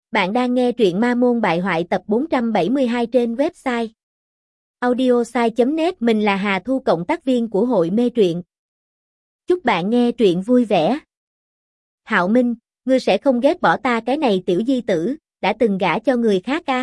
Bạn đang nghe truyện Ma Môn Bại Hoại tập 472 trên website audiosai.net. Mình là Hà Thu, cộng tác viên của hội mê truyện. Chúc bạn nghe truyện vui vẻ. Hạo Minh, ngươi sẽ không ghét bỏ ta cái này tiểu di tử, đã từng gả cho người khác à?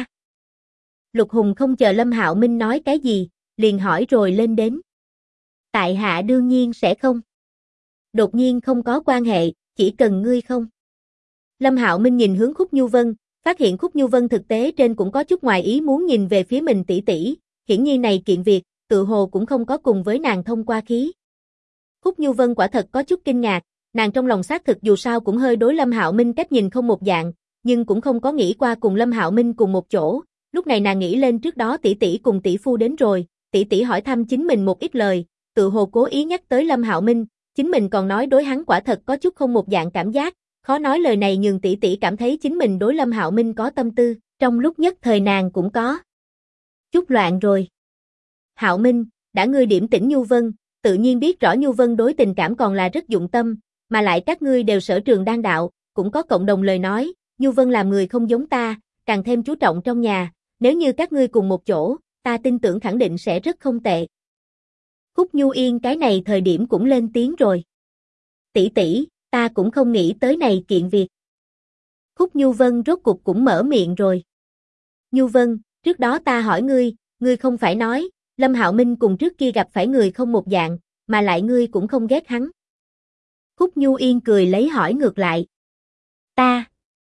Lục Hùng không chờ Lâm Hạo Minh nói cái gì, liền hỏi rồi lên đến. Tại hạ đương nhiên sẽ không. Đột nhiên không có quan hệ, chỉ cần ngươi không. Lâm Hạo Minh nhìn hướng Khúc Nhu Vân, phát hiện Khúc Nhu Vân thực tế trên cũng có chút ngoài ý muốn nhìn về phía mình tỷ tỷ, hiển nhiên này kiện việc, tự hồ cũng không có cùng với nàng thông qua khí. Khúc Nhu Vân quả thật có chút kinh ngạc, nàng trong lòng xác thực dù sao cũng hơi đối Lâm Hạo Minh cách nhìn không một dạng, nhưng cũng không có nghĩ qua cùng Lâm Hạo Minh cùng một chỗ. Lúc này nàng nghĩ lên trước đó tỷ tỷ cùng tỷ phu đến rồi, tỷ tỷ hỏi thăm chính mình một ít lời, tự hồ cố ý nhắc tới Lâm Hạo Minh, chính mình còn nói đối hắn quả thật có chút không một dạng cảm giác. Khó nói lời này nhường tỷ tỷ cảm thấy chính mình đối Lâm Hạo Minh có tâm tư, trong lúc nhất thời nàng cũng có chút loạn rồi. Hạo Minh, đã ngươi điểm tỉnh Nhu Vân, tự nhiên biết rõ Nhu Vân đối tình cảm còn là rất dụng tâm, mà lại các ngươi đều sở trường đan đạo, cũng có cộng đồng lời nói, Nhu Vân làm người không giống ta, càng thêm chú trọng trong nhà, nếu như các ngươi cùng một chỗ, ta tin tưởng khẳng định sẽ rất không tệ. Khúc Nhu Yên cái này thời điểm cũng lên tiếng rồi. Tỷ tỷ, ta cũng không nghĩ tới này kiện việc. Khúc Nhu Vân rốt cục cũng mở miệng rồi. Nhu Vân, trước đó ta hỏi ngươi không phải nói, Lâm Hạo Minh cùng trước kia gặp phải người không một dạng, mà lại ngươi cũng không ghét hắn. Khúc Nhu Yên cười lấy hỏi ngược lại. Ta.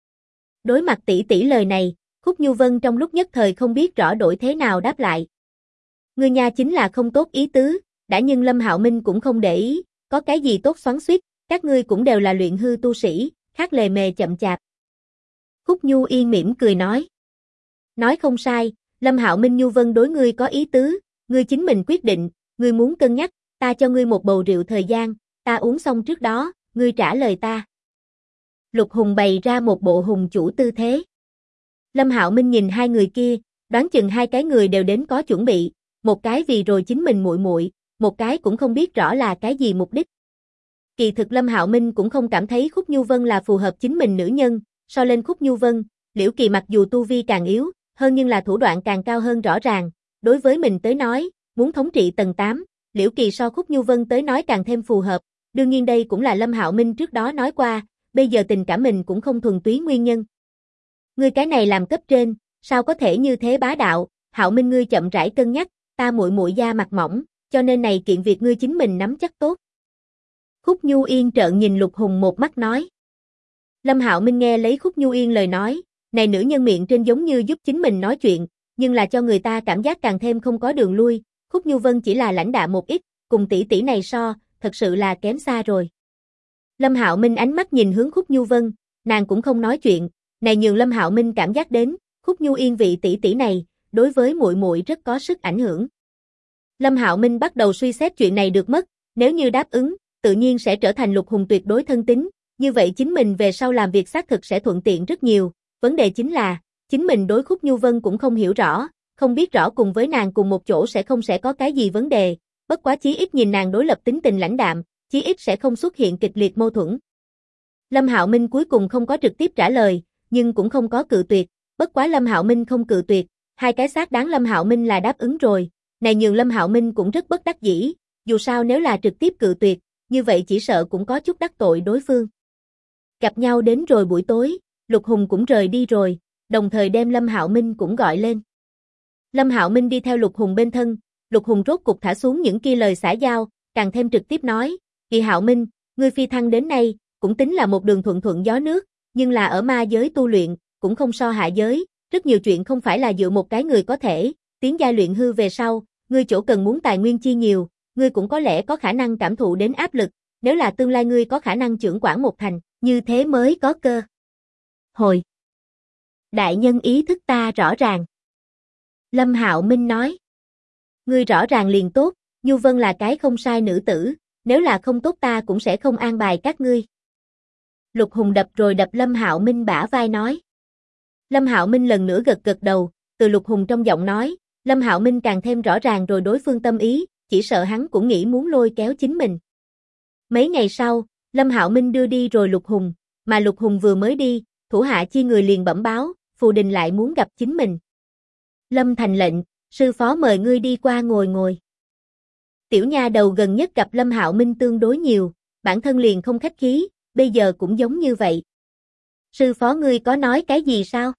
Đối mặt tỷ tỷ lời này, Khúc Nhu Vân trong lúc nhất thời không biết rõ đổi thế nào đáp lại. Ngươi nha chính là không tốt ý tứ, đã nhưng Lâm Hạo Minh cũng không để ý, có cái gì tốt xoắn xuýt. Các ngươi cũng đều là luyện hư tu sĩ, khác lề mề chậm chạp. Khúc Nhu Yên mỉm cười nói. Nói không sai, Lâm Hạo Minh Nhu Vân đối ngươi có ý tứ, ngươi chính mình quyết định, ngươi muốn cân nhắc, ta cho ngươi một bầu rượu thời gian, ta uống xong trước đó, ngươi trả lời ta. Lục Hùng bày ra một bộ hùng chủ tư thế. Lâm Hạo Minh nhìn hai người kia, đoán chừng hai cái người đều đến có chuẩn bị, một cái vì rồi chính mình muội muội, một cái cũng không biết rõ là cái gì mục đích. Kỳ thực Lâm Hạo Minh cũng không cảm thấy Khúc Nhu Vân là phù hợp chính mình nữ nhân, so lên Khúc Nhu Vân, Liễu Kỳ mặc dù tu vi càng yếu, hơn nhưng là thủ đoạn càng cao hơn rõ ràng, đối với mình tới nói, muốn thống trị tầng 8, Liễu Kỳ so Khúc Nhu Vân tới nói càng thêm phù hợp, đương nhiên đây cũng là Lâm Hạo Minh trước đó nói qua, bây giờ tình cảm mình cũng không thuần túy nguyên nhân. Ngươi cái này làm cấp trên, sao có thể như thế bá đạo, Hạo Minh ngươi chậm rãi cân nhắc, ta muội muội da mặt mỏng, cho nên này kiện việc ngươi chính mình nắm chắc tốt. Khúc Nhu Yên trợn nhìn Lục Hùng một mắt nói. Lâm Hạo Minh nghe lấy Khúc Nhu Yên lời nói, này nữ nhân miệng trên giống như giúp chính mình nói chuyện, nhưng là cho người ta cảm giác càng thêm không có đường lui, Khúc Nhu Vân chỉ là lãnh đạm một ít, cùng tỷ tỷ này so, thật sự là kém xa rồi. Lâm Hạo Minh ánh mắt nhìn hướng Khúc Nhu Vân, nàng cũng không nói chuyện, này nhường Lâm Hạo Minh cảm giác đến, Khúc Nhu Yên vị tỷ tỷ này, đối với muội muội rất có sức ảnh hưởng. Lâm Hạo Minh bắt đầu suy xét chuyện này được mất, nếu như đáp ứng, tự nhiên sẽ trở thành Lục Hùng tuyệt đối thân tín, như vậy chính mình về sau làm việc xác thực sẽ thuận tiện rất nhiều, vấn đề chính là, chính mình đối Khúc Nhu Vân cũng không hiểu rõ, không biết rõ cùng với nàng cùng một chỗ sẽ có cái gì vấn đề, bất quá chí ít nhìn nàng đối lập tính tình lãnh đạm, chí ít sẽ không xuất hiện kịch liệt mâu thuẫn. Lâm Hạo Minh cuối cùng không có trực tiếp trả lời, nhưng cũng không có cự tuyệt, bất quá Lâm Hạo Minh không cự tuyệt, hai cái xác đáng Lâm Hạo Minh là đáp ứng rồi, này nhường Lâm Hạo Minh cũng rất bất đắc dĩ, dù sao nếu là trực tiếp cự tuyệt, như vậy chỉ sợ cũng có chút đắc tội đối phương. Gặp nhau đến rồi buổi tối, Lục Hùng cũng rời đi rồi, đồng thời đem Lâm Hạo Minh cũng gọi lên. Lâm Hạo Minh đi theo Lục Hùng bên thân, Lục Hùng rốt cục thả xuống những kia lời xã giao, càng thêm trực tiếp nói, Kỳ Hạo Minh, ngươi phi thăng đến nay, cũng tính là một đường thuận thuận gió nước, nhưng là ở ma giới tu luyện, cũng không so hạ giới, rất nhiều chuyện không phải là dựa một cái người có thể, tiến giai luyện hư về sau, ngươi chỗ cần muốn tài nguyên chi nhiều, ngươi cũng có lẽ có khả năng cảm thụ đến áp lực, nếu là tương lai ngươi có khả năng trưởng quản một thành, như thế mới có cơ. Hồi. Đại nhân ý thức ta rõ ràng. Lâm Hạo Minh nói. Ngươi rõ ràng liền tốt, Nhu Vân là cái không sai nữ tử, nếu là không tốt ta cũng sẽ không an bài các ngươi. Lục Hùng đập rồi đập Lâm Hạo Minh bả vai nói. Lâm Hạo Minh lần nữa gật gật đầu, từ Lục Hùng trong giọng nói, Lâm Hạo Minh càng thêm rõ ràng rồi đối phương tâm ý, chỉ sợ hắn cũng nghĩ muốn lôi kéo chính mình. Mấy ngày sau, Lâm Hạo Minh đưa đi rồi Lục Hùng, mà Lục Hùng vừa mới đi, thủ hạ chi người liền bẩm báo, Phù Đình lại muốn gặp chính mình. Lâm Thành lệnh, sư phó mời ngươi đi qua ngồi ngồi. Tiểu nha đầu gần nhất gặp Lâm Hạo Minh tương đối nhiều, bản thân liền không khách khí, bây giờ cũng giống như vậy. Sư phó ngươi có nói cái gì sao?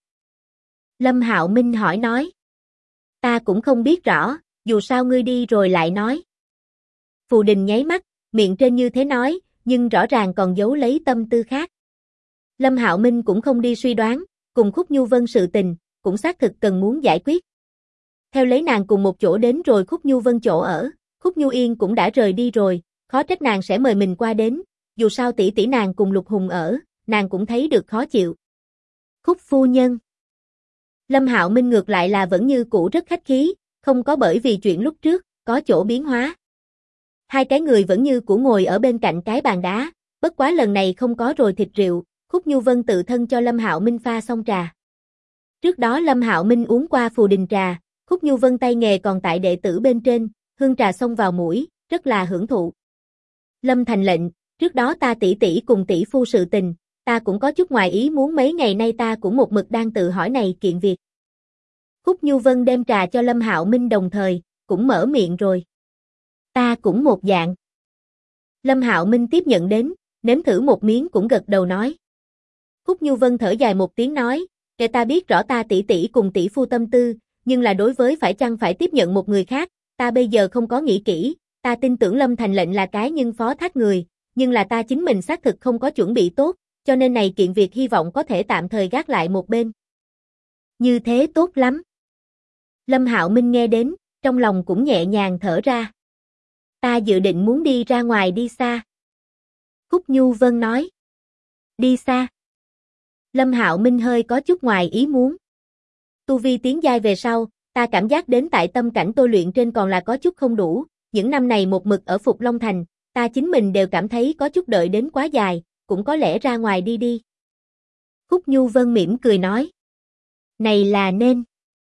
Lâm Hạo Minh hỏi nói. Ta cũng không biết rõ, dù sao ngươi đi rồi lại nói. Phù Đình nháy mắt, miệng trên như thế nói, nhưng rõ ràng còn giấu lấy tâm tư khác. Lâm Hạo Minh cũng không đi suy đoán, cùng Khúc Nhu Vân sự tình, cũng xác thực cần muốn giải quyết. Theo lấy nàng cùng một chỗ đến rồi Khúc Nhu Vân chỗ ở, Khúc Nhu Yên cũng đã rời đi rồi, khó trách nàng sẽ mời mình qua đến, dù sao tỷ tỷ nàng cùng Lục Hùng ở, nàng cũng thấy được khó chịu. Khúc phu nhân. Lâm Hạo Minh ngược lại là vẫn như cũ rất khách khí, không có bởi vì chuyện lúc trước, có chỗ biến hóa. Hai cái người vẫn như cũ ngồi ở bên cạnh cái bàn đá, bất quá lần này không có rồi thịt rượu, Khúc Nhu Vân tự thân cho Lâm Hạo Minh pha xong trà. Trước đó Lâm Hạo Minh uống qua Phù Đình trà, Khúc Nhu Vân tay nghề còn tại đệ tử bên trên, hương trà xông vào mũi, rất là hưởng thụ. Lâm Thành lệnh, trước đó ta tỷ tỷ cùng tỷ phu sự tình, ta cũng có chút ngoài ý muốn mấy ngày nay ta cũng một mực đang tự hỏi này kiện việc. Khúc Nhu Vân đem trà cho Lâm Hạo Minh đồng thời, cũng mở miệng rồi. Ta cũng một dạng. Lâm Hạo Minh tiếp nhận đến, nếm thử một miếng cũng gật đầu nói. Khúc Nhu Vân thở dài một tiếng nói, kể ta biết rõ ta tỷ tỷ cùng tỷ phu tâm tư, nhưng là đối với phải chăng phải tiếp nhận một người khác, ta bây giờ không có nghĩ kỹ, ta tin tưởng Lâm Thành lệnh là cái nhưng phó thác người, nhưng là ta chính mình xác thực không có chuẩn bị tốt, cho nên này kiện việc hy vọng có thể tạm thời gác lại một bên. Như thế tốt lắm. Lâm Hạo Minh nghe đến, trong lòng cũng nhẹ nhàng thở ra. Ta dự định muốn đi ra ngoài đi xa. Khúc Nhu Vân nói. Đi xa. Lâm Hạo Minh hơi có chút ngoài ý muốn. Tu vi tiến giai về sau, ta cảm giác đến tại tâm cảnh tôi luyện trên còn là có chút không đủ, những năm này một mực ở Phục Long Thành, ta chính mình đều cảm thấy có chút đợi đến quá dài, cũng có lẽ ra ngoài đi đi. Khúc Nhu Vân mỉm cười nói. Này là nên.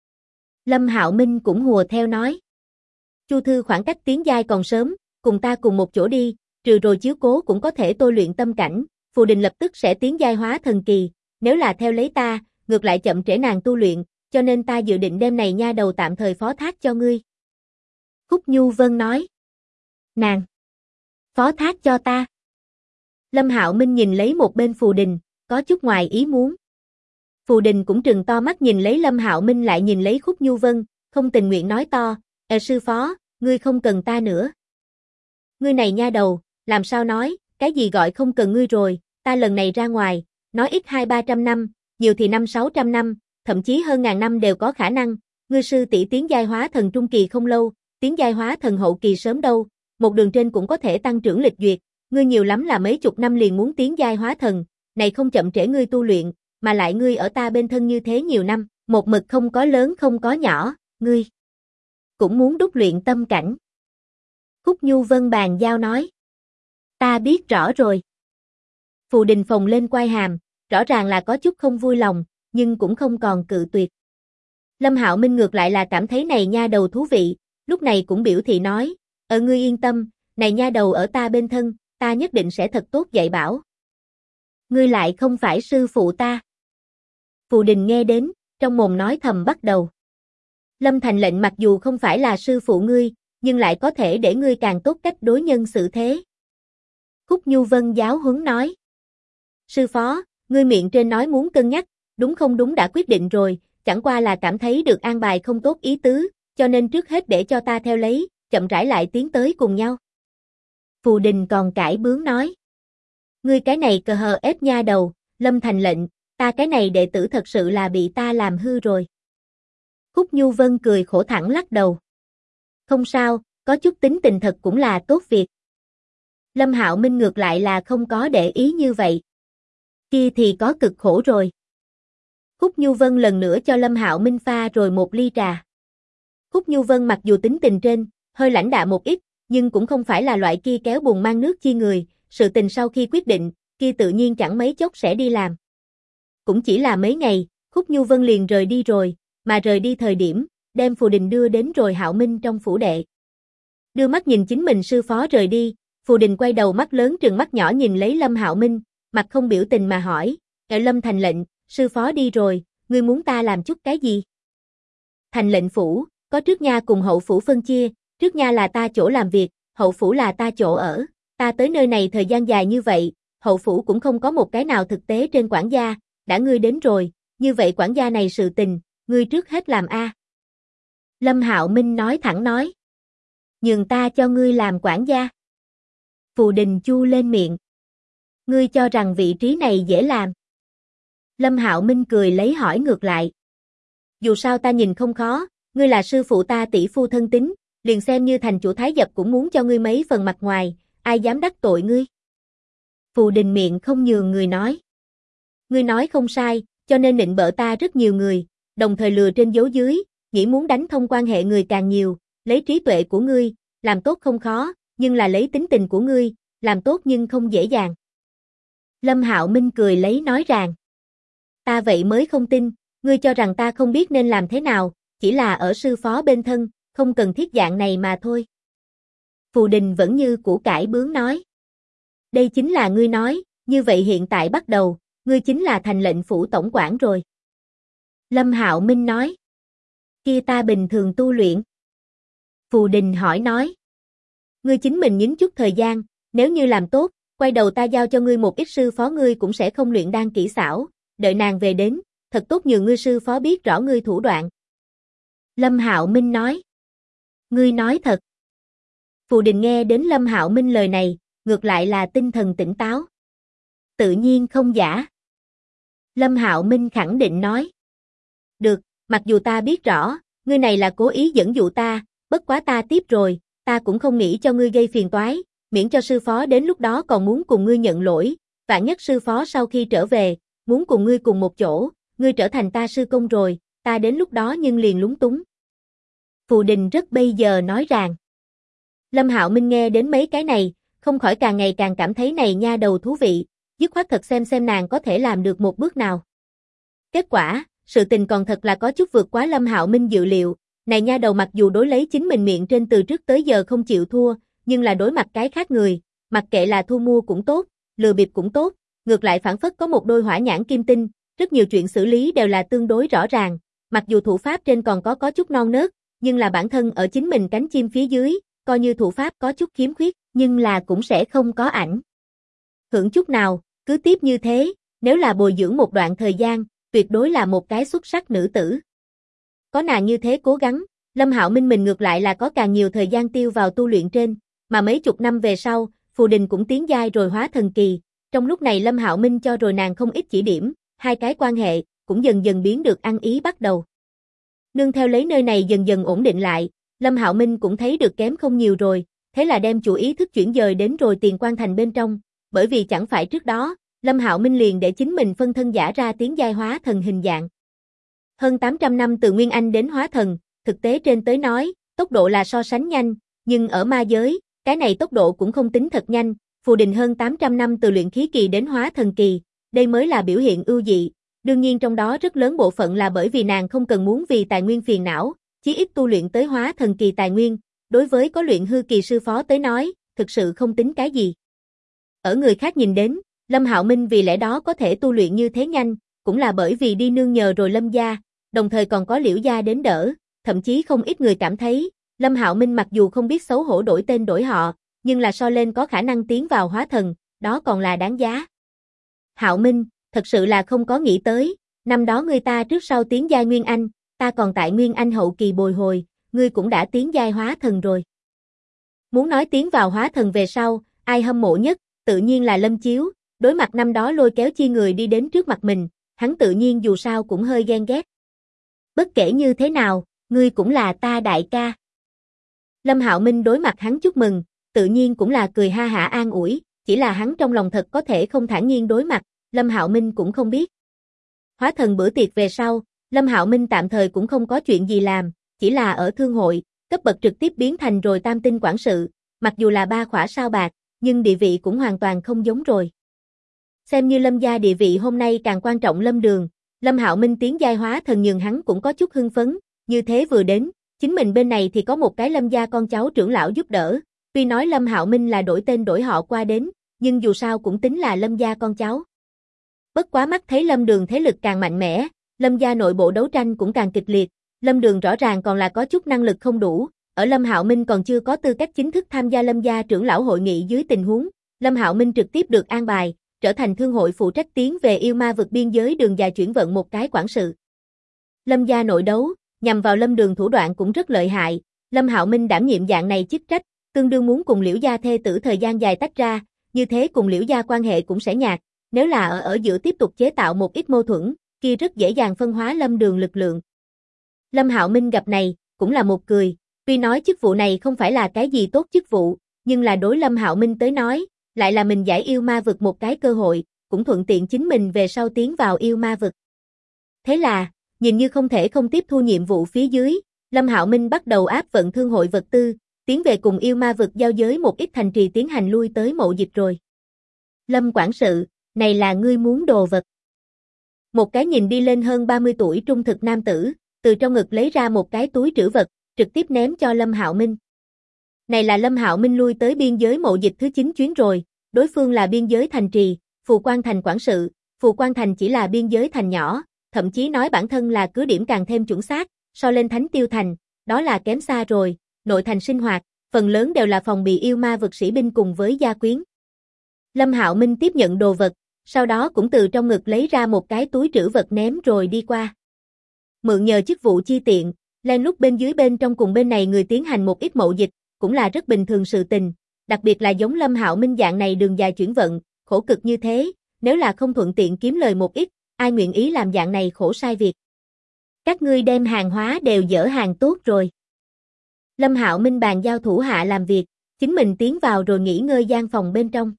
Lâm Hạo Minh cũng hùa theo nói. Chu Thư khoảng cách tiến giai còn sớm, cùng ta cùng một chỗ đi, trừ rồi chiếu cố cũng có thể tôi luyện tâm cảnh, Phù Đình lập tức sẽ tiến giai hóa thần kỳ, nếu là theo lấy ta, ngược lại chậm trễ nàng tu luyện, cho nên ta dự định đêm này nha đầu tạm thời phó thác cho ngươi. Khúc Nhu Vân nói. Nàng. Phó thác cho ta. Lâm Hạo Minh nhìn lấy một bên Phù Đình, có chút ngoài ý muốn. Phù Đình cũng trừng to mắt nhìn lấy Lâm Hạo Minh lại nhìn lấy Khúc Nhu Vân, không tình nguyện nói to, sư phó, ngươi không cần ta nữa. Ngươi này nha đầu, làm sao nói, cái gì gọi không cần ngươi rồi, ta lần này ra ngoài, nói ít 200-300 năm, nhiều thì 500-600 năm, thậm chí hơn ngàn năm đều có khả năng, ngươi sư tỷ tiến giai hóa thần trung kỳ không lâu, tiến giai hóa thần hậu kỳ sớm đâu, một đường trên cũng có thể tăng trưởng lịch duyệt, ngươi nhiều lắm là mấy chục năm liền muốn tiến giai hóa thần, này không chậm trễ ngươi tu luyện, mà lại ngươi ở ta bên thân như thế nhiều năm, một mực không có lớn không có nhỏ, ngươi cũng muốn đúc luyện tâm cảnh. Khúc Nhu Vân bàn giao nói. Ta biết rõ rồi. Phù Đình phồng lên quai hàm, rõ ràng là có chút không vui lòng, nhưng cũng không còn cự tuyệt. Lâm Hạo Minh ngược lại là cảm thấy này nha đầu thú vị, lúc này cũng biểu thị nói, ngươi yên tâm, này nha đầu ở ta bên thân, ta nhất định sẽ thật tốt dạy bảo. Ngươi lại không phải sư phụ ta. Phù Đình nghe đến, trong mồm nói thầm bắt đầu. Lâm Thành lệnh mặc dù không phải là sư phụ ngươi, nhưng lại có thể để ngươi càng tốt cách đối nhân xử thế. Khúc Nhu Vân giáo huấn nói. Sư phó, ngươi miệng trên nói muốn cân nhắc, đúng không đúng đã quyết định rồi, chẳng qua là cảm thấy được an bài không tốt ý tứ, cho nên trước hết để cho ta theo lấy, chậm rãi lại tiến tới cùng nhau. Phù Đình còn cãi bướng nói. Ngươi cái này cờ hờ ép nha đầu, Lâm Thành lệnh, ta cái này đệ tử thật sự là bị ta làm hư rồi. Khúc Nhu Vân cười khổ thẳng lắc đầu. Không sao, có chút tính tình thật cũng là tốt việc. Lâm Hạo Minh ngược lại là không có để ý như vậy. Kia thì có cực khổ rồi. Khúc Nhu Vân lần nữa cho Lâm Hạo Minh pha rồi một ly trà. Khúc Nhu Vân mặc dù tính tình trên, hơi lãnh đạm một ít, nhưng cũng không phải là loại kia kéo bùn mang nước chi người, sự tình sau khi quyết định, kia tự nhiên chẳng mấy chốc sẽ đi làm. Cũng chỉ là mấy ngày, Khúc Nhu Vân liền rời đi rồi, mà rời đi thời điểm, đem Phù Đình đưa đến rồi Hạo Minh trong phủ đệ. Đưa mắt nhìn chính mình sư phó rời đi, Phù Đình quay đầu mắt lớn trừng mắt nhỏ nhìn lấy Lâm Hạo Minh, mặt không biểu tình mà hỏi, Lâm thành lệnh, sư phó đi rồi, ngươi muốn ta làm chút cái gì? Thành lệnh phủ, có trước nha cùng hậu phủ phân chia, trước nha là ta chỗ làm việc, hậu phủ là ta chỗ ở, ta tới nơi này thời gian dài như vậy, hậu phủ cũng không có một cái nào thực tế trên quản gia, đã ngươi đến rồi, như vậy quản gia này sự tình, ngươi trước hết làm a. Lâm Hạo Minh nói thẳng nói. Nhường ta cho ngươi làm quản gia. Phù Đình chu lên miệng. Ngươi cho rằng vị trí này dễ làm. Lâm Hạo Minh cười lấy hỏi ngược lại. Dù sao ta nhìn không khó, ngươi là sư phụ ta tỷ phu thân tín, liền xem như thành chủ Thái Dập cũng muốn cho ngươi mấy phần mặt ngoài, ai dám đắc tội ngươi. Phù Đình miệng không nhường người nói. Ngươi nói không sai, cho nên nịnh bợ ta rất nhiều người, đồng thời lừa trên giấu dưới, nghĩ muốn đánh thông quan hệ người càng nhiều, lấy trí tuệ của ngươi, làm tốt không khó, nhưng là lấy tính tình của ngươi, làm tốt nhưng không dễ dàng. Lâm Hạo Minh cười lấy nói rằng. Ta vậy mới không tin, ngươi cho rằng ta không biết nên làm thế nào, chỉ là ở sư phó bên thân, không cần thiết dạng này mà thôi. Phù Đình vẫn như củ cải bướng nói. Đây chính là ngươi nói, như vậy hiện tại bắt đầu, ngươi chính là thành lệnh phủ tổng quản rồi. Lâm Hạo Minh nói. Kia ta bình thường tu luyện. Phù Đình hỏi nói. Ngươi chính mình nhín chút thời gian, nếu như làm tốt, quay đầu ta giao cho ngươi một ít sư phó ngươi cũng sẽ không luyện đan kỹ xảo, đợi nàng về đến, thật tốt nhường ngươi sư phó biết rõ ngươi thủ đoạn. Lâm Hạo Minh nói. Ngươi nói thật. Phù Đình nghe đến Lâm Hạo Minh lời này, ngược lại là tinh thần tỉnh táo. Tự nhiên không giả. Lâm Hạo Minh khẳng định nói. Được, mặc dù ta biết rõ, ngươi này là cố ý dẫn dụ ta, bất quá ta tiếp rồi, ta cũng không nghĩ cho ngươi gây phiền toái, miễn cho sư phó đến lúc đó còn muốn cùng ngươi nhận lỗi, vạn nhất sư phó sau khi trở về, muốn cùng ngươi cùng một chỗ, ngươi trở thành ta sư công rồi, ta đến lúc đó nhưng liền lúng túng. Phù Đình rất bây giờ nói rằng. Lâm Hạo Minh nghe đến mấy cái này, không khỏi càng ngày càng cảm thấy này nha đầu thú vị, dứt khoát thật xem nàng có thể làm được một bước nào. Kết quả, sự tình còn thật là có chút vượt quá Lâm Hạo Minh dự liệu, này nha đầu mặc dù đối lấy chính mình miệng trên từ trước tới giờ không chịu thua, nhưng là đối mặt cái khác người, mặc kệ là thu mua cũng tốt, lừa bịp cũng tốt, ngược lại phản phất có một đôi hỏa nhãn kim tinh, rất nhiều chuyện xử lý đều là tương đối rõ ràng, mặc dù thủ pháp trên còn có chút non nớt, nhưng là bản thân ở chính mình cánh chim phía dưới, coi như thủ pháp có chút khiếm khuyết, nhưng là cũng sẽ không có ảnh hưởng chút nào, cứ tiếp như thế, nếu là bồi dưỡng một đoạn thời gian, tuyệt đối là một cái xuất sắc nữ tử. Có nàng như thế cố gắng, Lâm Hạo Minh mình ngược lại là có càng nhiều thời gian tiêu vào tu luyện trên, mà mấy chục năm về sau, Phù Đình cũng tiến giai rồi hóa thần kỳ, trong lúc này Lâm Hạo Minh cho rồi nàng không ít chỉ điểm, hai cái quan hệ cũng dần dần biến được ăn ý bắt đầu. Nương theo lấy nơi này dần dần ổn định lại, Lâm Hạo Minh cũng thấy được kém không nhiều rồi, thế là đem chủ ý thức chuyển dời đến rồi Tiền Quan Thành bên trong, bởi vì chẳng phải trước đó, Lâm Hạo Minh liền để chính mình phân thân giả ra tiến giai hóa thần hình dạng. Hơn 800 năm từ Nguyên Anh đến hóa thần, thực tế trên tới nói, tốc độ là so sánh nhanh, nhưng ở ma giới, cái này tốc độ cũng không tính thật nhanh, Phù Đình hơn 800 năm từ luyện khí kỳ đến hóa thần kỳ, đây mới là biểu hiện ưu dị, đương nhiên trong đó rất lớn bộ phận là bởi vì nàng không cần muốn vì tài nguyên phiền não, chí ít tu luyện tới hóa thần kỳ tài nguyên, đối với có luyện hư kỳ sư phó tới nói, thực sự không tính cái gì. Ở người khác nhìn đến, Lâm Hạo Minh vì lẽ đó có thể tu luyện như thế nhanh, cũng là bởi vì đi nương nhờ rồi Lâm gia, đồng thời còn có Liễu gia đến đỡ, thậm chí không ít người cảm thấy, Lâm Hạo Minh mặc dù không biết xấu hổ đổi tên đổi họ, nhưng là so lên có khả năng tiến vào hóa thần, đó còn là đáng giá. Hạo Minh, thật sự là không có nghĩ tới, năm đó ngươi ta trước sau tiến giai Nguyên Anh, ta còn tại Nguyên Anh hậu kỳ bồi hồi, ngươi cũng đã tiến giai hóa thần rồi. Muốn nói tiến vào hóa thần về sau, ai hâm mộ nhất, tự nhiên là Lâm Chiếu, đối mặt năm đó lôi kéo chi người đi đến trước mặt mình, hắn tự nhiên dù sao cũng hơi ghen ghét. Bất kể như thế nào, ngươi cũng là ta đại ca. Lâm Hạo Minh đối mặt hắn chúc mừng, tự nhiên cũng là cười ha hả an ủi, chỉ là hắn trong lòng thật có thể không thản nhiên đối mặt, Lâm Hạo Minh cũng không biết. Hóa thần bữa tiệc về sau, Lâm Hạo Minh tạm thời cũng không có chuyện gì làm, chỉ là ở thương hội, cấp bậc trực tiếp biến thành rồi tam tinh quản sự, mặc dù là 3 khỏa sao bạc, nhưng địa vị cũng hoàn toàn không giống rồi. Xem như Lâm gia địa vị hôm nay càng quan trọng Lâm Đường, Lâm Hạo Minh tiến giai hóa thần nhường hắn cũng có chút hưng phấn, như thế vừa đến, chính mình bên này thì có một cái Lâm gia con cháu trưởng lão giúp đỡ, tuy nói Lâm Hạo Minh là đổi tên đổi họ qua đến, nhưng dù sao cũng tính là Lâm gia con cháu. Bất quá mắt thấy Lâm Đường thế lực càng mạnh mẽ, Lâm gia nội bộ đấu tranh cũng càng kịch liệt, Lâm Đường rõ ràng còn là có chút năng lực không đủ, ở Lâm Hạo Minh còn chưa có tư cách chính thức tham gia Lâm gia trưởng lão hội nghị dưới tình huống, Lâm Hạo Minh trực tiếp được an bài, trở thành thương hội phụ trách tiến về yêu ma vực biên giới đường dài chuyển vận một cái quản sự. Lâm gia nội đấu, nhằm vào Lâm Đường thủ đoạn cũng rất lợi hại, Lâm Hạo Minh đảm nhiệm dạng này chức trách, tương đương muốn cùng Liễu gia thê tử thời gian dài tách ra, như thế cùng Liễu gia quan hệ cũng sẽ nhạt, nếu là ở giữa tiếp tục chế tạo một ít mâu thuẫn, kia rất dễ dàng phân hóa Lâm Đường lực lượng. Lâm Hạo Minh gặp này, cũng là một cười, tuy nói chức vụ này không phải là cái gì tốt chức vụ, nhưng là đối Lâm Hạo Minh tới nói, lại là mình giải yêu ma vực một cái cơ hội, cũng thuận tiện chính mình về sau tiến vào yêu ma vực. Thế là, nhìn như không thể không tiếp thu nhiệm vụ phía dưới, Lâm Hạo Minh bắt đầu áp vận thương hội vật tư, tiến về cùng yêu ma vực giao giới một ít thành trì tiến hành lui tới mộ dịch rồi. Lâm quản sự, này là ngươi muốn đồ vật. Một cái nhìn đi lên hơn 30 tuổi trung thực nam tử, từ trong ngực lấy ra một cái túi trữ vật, trực tiếp ném cho Lâm Hạo Minh. Này là Lâm Hạo Minh lui tới biên giới mộ dịch thứ 9 chuyến rồi, đối phương là biên giới thành trì, Phù Quan Thành quản sự, Phù Quan Thành chỉ là biên giới thành nhỏ, thậm chí nói bản thân là cứ điểm càng thêm chuẩn xác, so lên Thánh Tiêu Thành, đó là kém xa rồi, nội thành sinh hoạt, phần lớn đều là phòng bị yêu ma vực sĩ binh cùng với gia quyến. Lâm Hạo Minh tiếp nhận đồ vật, sau đó cũng từ trong ngực lấy ra một cái túi trữ vật ném rồi đi qua. Mượn nhờ chức vụ chi tiện, len lút bên dưới bên trong cùng bên này người tiến hành một ít mậu dịch, cũng là rất bình thường sự tình, đặc biệt là giống Lâm Hạo Minh dạng này đường dài chuyển vận, khổ cực như thế, nếu là không thuận tiện kiếm lời một ít, ai nguyện ý làm dạng này khổ sai việc. Các ngươi đem hàng hóa đều dỡ hàng tốt rồi. Lâm Hạo Minh bàn giao thủ hạ làm việc, chính mình tiến vào rồi nghỉ ngơi gian phòng bên trong.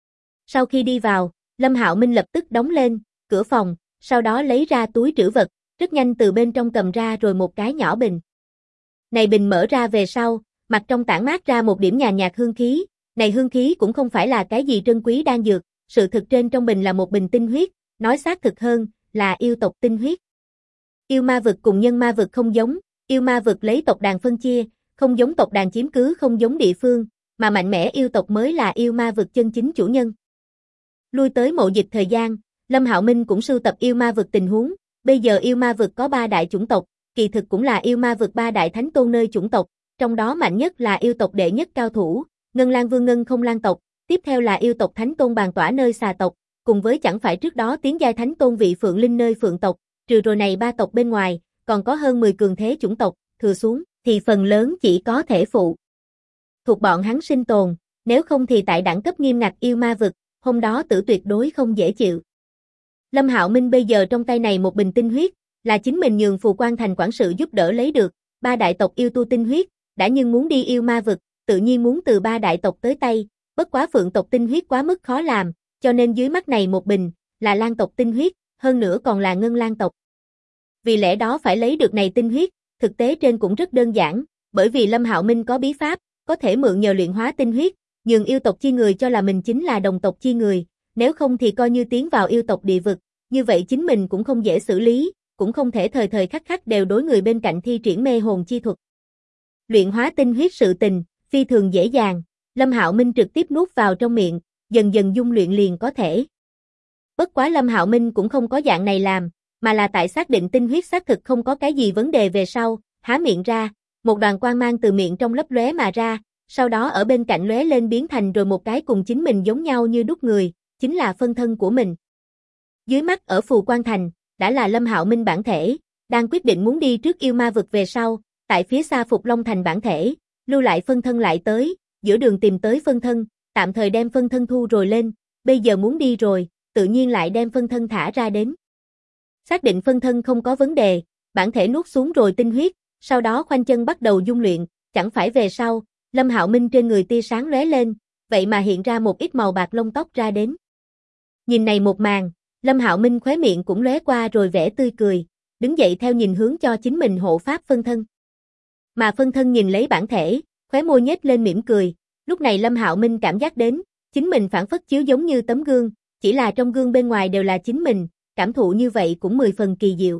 Sau khi đi vào, Lâm Hạo Minh lập tức đóng lên cửa phòng, sau đó lấy ra túi trữ vật, rất nhanh từ bên trong cầm ra rồi một cái nhỏ bình. Này bình mở ra về sau, mặt trong tản mát ra một điểm nhàn nhạt hương khí, này hương khí cũng không phải là cái gì trân quý đan dược, sự thực trên trong bình là một bình tinh huyết, nói xác thực hơn, là yêu tộc tinh huyết. Yêu ma vực cùng nhân ma vực không giống, yêu ma vực lấy tộc đàn phân chia, không giống tộc đàn chiếm cứ không giống địa phương, mà mạnh mẽ yêu tộc mới là yêu ma vực chân chính chủ nhân. Lui tới mộ dịch thời gian, Lâm Hạo Minh cũng sưu tập yêu ma vực tình huống, bây giờ yêu ma vực có 3 đại chủng tộc, kỳ thực cũng là yêu ma vực 3 đại thánh tôn nơi chủng tộc, trong đó mạnh nhất là yêu tộc đệ nhất cao thủ, Ngân Lang Vương Ngân Không Lang tộc, tiếp theo là yêu tộc thánh tôn Bàn Tỏa nơi xà tộc, cùng với chẳng phải trước đó tiến giai thánh tôn vị Phượng Linh nơi Phượng tộc, trừ rồi này 3 tộc bên ngoài, còn có hơn 10 cường thế chủng tộc, thừa xuống thì phần lớn chỉ có thể phụ thuộc bọn hắn sinh tồn, nếu không thì tại đẳng cấp nghiêm ngặt yêu ma vực, hôm đó tử tuyệt đối không dễ chịu. Lâm Hạo Minh bây giờ trong tay này một bình tinh huyết, là chính mình nhường Phù Quan Thành quản sự giúp đỡ lấy được, 3 đại tộc yêu tu tinh huyết, đã nhưng muốn đi yêu ma vực, tự nhiên muốn từ 3 đại tộc tới tay, bất quá Phượng tộc tinh huyết quá mức khó làm, cho nên dưới mắt này một bình, là Lang tộc tinh huyết, hơn nữa còn là Ngân Lang tộc. Vì lẽ đó phải lấy được này tinh huyết, thực tế trên cũng rất đơn giản, bởi vì Lâm Hạo Minh có bí pháp, có thể mượn nhờ luyện hóa tinh huyết, nhường yêu tộc chi người cho là mình chính là đồng tộc chi người, nếu không thì coi như tiến vào yêu tộc địa vực, như vậy chính mình cũng không dễ xử lý, cũng không thể thời thời khắc khắc đều đối người bên cạnh thi triển mê hồn chi thuật. Luyện hóa tinh huyết sự tình, phi thường dễ dàng, Lâm Hạo Minh trực tiếp nuốt vào trong miệng, dần dần dung luyện liền có thể. Bất quá Lâm Hạo Minh cũng không có dạng này làm, mà là tại xác định tinh huyết xác thực không có cái gì vấn đề về sau, há miệng ra, một đoàn quang mang từ miệng trong lấp lóe mà ra, sau đó ở bên cạnh lóe lên biến thành rồi một cái cùng chính mình giống nhau như đúc người, chính là phân thân của mình. Dưới mắt ở Phù Quan Thành, đã là Lâm Hạo Minh bản thể, đang quyết định muốn đi trước yêu ma vực về sau, tại phía xa Phục Long Thành bản thể, lưu lại phân thân lại tới, giữa đường tìm tới phân thân, tạm thời đem phân thân thu rồi lên, bây giờ muốn đi rồi, tự nhiên lại đem phân thân thả ra đến. Xác định phân thân không có vấn đề, bản thể nuốt xuống rồi tinh huyết, sau đó khoanh chân bắt đầu dung luyện, chẳng phải về sau, Lâm Hạo Minh trên người tia sáng lóe lên, vậy mà hiện ra một ít màu bạc lông tóc ra đến. Nhìn này một màn, Lâm Hạo Minh khóe miệng cũng lóe qua rồi vẻ tươi cười, đứng dậy theo nhìn hướng cho chính mình hộ pháp phân thân. Mà phân thân nhìn lấy bản thể, khóe môi nhếch lên mỉm cười, lúc này Lâm Hạo Minh cảm giác đến, chính mình phản phất chiếu giống như tấm gương, chỉ là trong gương bên ngoài đều là chính mình, cảm thụ như vậy cũng 10 phần kỳ diệu.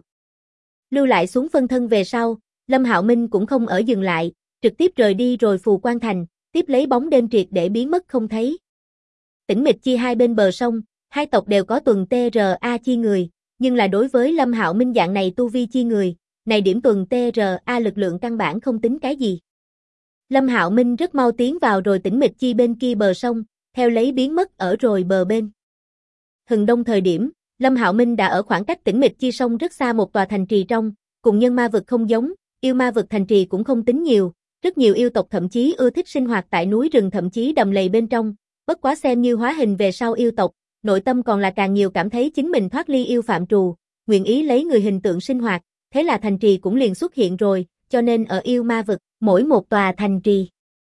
Lưu lại xuống phân thân về sau, Lâm Hạo Minh cũng không ở dừng lại, trực tiếp rời đi rồi Phù Quan Thành, tiếp lấy bóng đêm triệt để biến mất không thấy. Tĩnh mịch chia hai bên bờ sông, Hai tộc đều có tuần TRA chi người, nhưng là đối với Lâm Hạo Minh dạng này tu vi chi người, này điểm tuần TRA lực lượng căn bản không tính cái gì. Lâm Hạo Minh rất mau tiến vào rồi Tĩnh Mịch Chi bên kia bờ sông, theo lấy biến mất ở rồi bờ bên. Hừng đông thời điểm, Lâm Hạo Minh đã ở khoảng cách Tĩnh Mịch Chi sông rất xa một tòa thành trì trong, cùng nhân ma vực không giống, yêu ma vực thành trì cũng không tính nhiều, rất nhiều yêu tộc thậm chí ưa thích sinh hoạt tại núi rừng thậm chí đầm lầy bên trong, bất quá xem như hóa hình về sau yêu tộc, nội tâm còn là càng nhiều cảm thấy chính mình thoát ly yêu phạm trù, nguyện ý lấy người hình tượng sinh hoạt, thế là thành trì cũng liền xuất hiện rồi, cho nên ở yêu ma vực, mỗi một tòa thành trì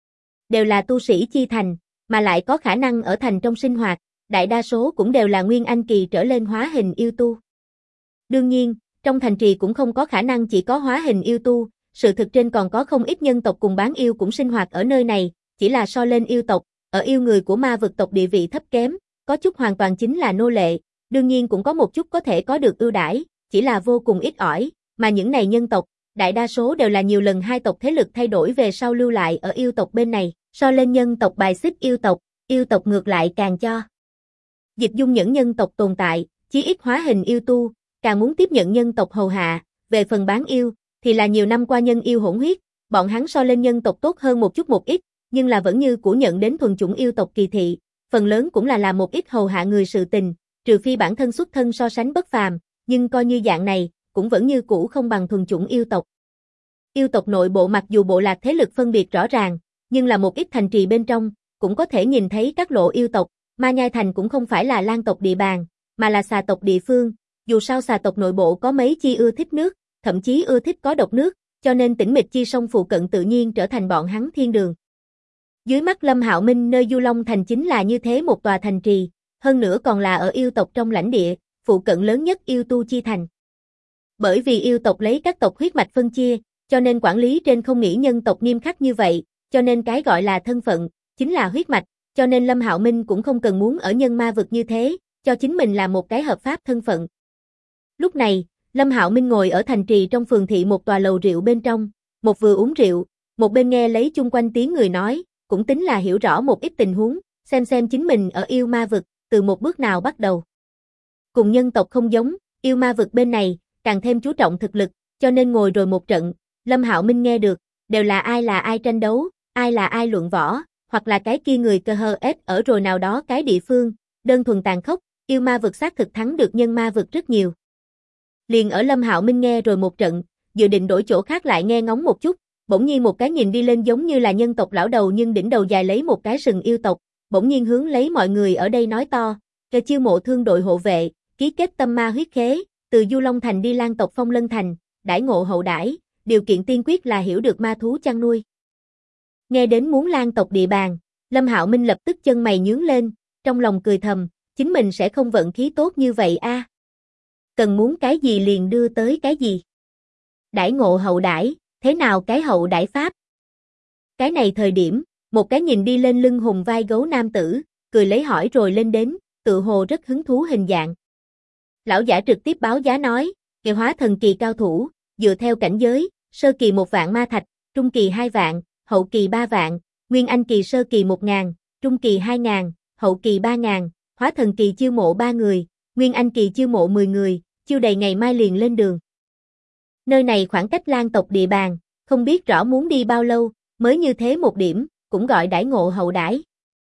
đều là tu sĩ chi thành, mà lại có khả năng ở thành trong sinh hoạt, đại đa số cũng đều là nguyên anh kỳ trở lên hóa hình yêu tu. Đương nhiên, trong thành trì cũng không có khả năng chỉ có hóa hình yêu tu, sự thực trên còn có không ít nhân tộc cùng bán yêu cũng sinh hoạt ở nơi này, chỉ là so lên yêu tộc, ở yêu người của ma vực tộc địa vị thấp kém, có chút hoàn toàn chính là nô lệ, đương nhiên cũng có một chút có thể có được ưu đãi, chỉ là vô cùng ít ỏi, mà những này nhân tộc, đại đa số đều là nhiều lần hai tộc thế lực thay đổi về sau lưu lại ở yêu tộc bên này, so lên nhân tộc bài xích yêu tộc ngược lại càng cho dịch dung những nhân tộc tồn tại, chí ít hóa hình yêu tu, càng muốn tiếp nhận nhân tộc hầu hạ, về phần bán yêu, thì là nhiều năm qua nhân yêu hỗn huyết, bọn hắn so lên nhân tộc tốt hơn một chút một ít, nhưng là vẫn như cũ nhận đến thuần chủng yêu tộc kỳ thị, phần lớn cũng là làm một ít hầu hạ người sự tình, trừ phi bản thân xuất thân so sánh bất phàm, nhưng coi như dạng này, cũng vẫn như cũ không bằng thuần chủng yêu tộc. Yêu tộc nội bộ mặc dù bộ lạc thế lực phân biệt rõ ràng, nhưng là một ít thành trì bên trong, cũng có thể nhìn thấy các lộ yêu tộc, Ma Nhai Thành cũng không phải là lang tộc địa bàn, mà là xà tộc địa phương, dù sao xà tộc nội bộ có mấy chi ưa thích nước, thậm chí ưa thích có độc nước, cho nên Tĩnh Mịch Chi sông phụ cận tự nhiên trở thành bọn hắn thiên đường. Dưới mắt Lâm Hạo Minh nơi Du Long Thành chính là như thế một tòa thành trì, hơn nữa còn là ở yêu tộc trong lãnh địa, phụ cận lớn nhất yêu tu chi thành. Bởi vì yêu tộc lấy các tộc huyết mạch phân chia, cho nên quản lý trên không nghĩ nhân tộc nghiêm khắc như vậy, cho nên cái gọi là thân phận, chính là huyết mạch, cho nên Lâm Hạo Minh cũng không cần muốn ở nhân ma vực như thế, cho chính mình là một cái hợp pháp thân phận. Lúc này, Lâm Hạo Minh ngồi ở thành trì trong phường thị một tòa lầu rượu bên trong, một vừa uống rượu, một bên nghe lấy chung quanh tiếng người nói, cũng tính là hiểu rõ một ít tình huống, xem chính mình ở yêu ma vực, từ một bước nào bắt đầu. Cùng nhân tộc không giống, yêu ma vực bên này, càng thêm chú trọng thực lực, cho nên ngồi rồi một trận, Lâm Hạo Minh nghe được, đều là ai tranh đấu, ai là ai luận võ, hoặc là cái kia người cơ hơ ép ở rồi nào đó cái địa phương, đơn thuần tàn khốc, yêu ma vực xác thực thắng được nhân ma vực rất nhiều. Liền ở Lâm Hạo Minh nghe rồi một trận, dự định đổi chỗ khác lại nghe ngóng một chút, bỗng nhiên một cái nhìn đi lên giống như là nhân tộc lão đầu nhưng đỉnh đầu dài lấy một cái sừng yêu tộc, bỗng nhiên hướng lấy mọi người ở đây nói to, "Kẻ chiêu mộ thương đội hộ vệ, ký kết tâm ma huyết khế, từ Du Long Thành đi Lang tộc Phong Lân Thành, đãi ngộ hậu đãi, điều kiện tiên quyết là hiểu được ma thú chăn nuôi." Nghe đến muốn Lang tộc địa bàn, Lâm Hạo Minh lập tức chân mày nhướng lên, trong lòng cười thầm, chính mình sẽ không vận khí tốt như vậy a. Cần muốn cái gì liền đưa tới cái gì. Đãi ngộ hậu đãi, thế nào cái hậu đãi pháp? Cái này thời điểm, một cái nhìn đi lên lưng hùng vai gấu nam tử, cười lấy hỏi rồi lên đến, tự hồ rất hứng thú hình dạng. Lão giả trực tiếp báo giá nói, "Kẻ hóa thần kỳ cao thủ, dựa theo cảnh giới, sơ kỳ 1 vạn ma thạch, trung kỳ 2 vạn, hậu kỳ 3 vạn, nguyên anh kỳ sơ kỳ 1.000, trung kỳ 2.000, hậu kỳ 3.000, hóa thần kỳ chiêu mộ 3 người, nguyên anh kỳ chiêu mộ 10 người, chiêu đầy ngày mai liền lên đường." Nơi này khoảng cách Lang tộc địa bàn, không biết rõ muốn đi bao lâu, mới như thế một điểm, cũng gọi đãi ngộ hậu đãi.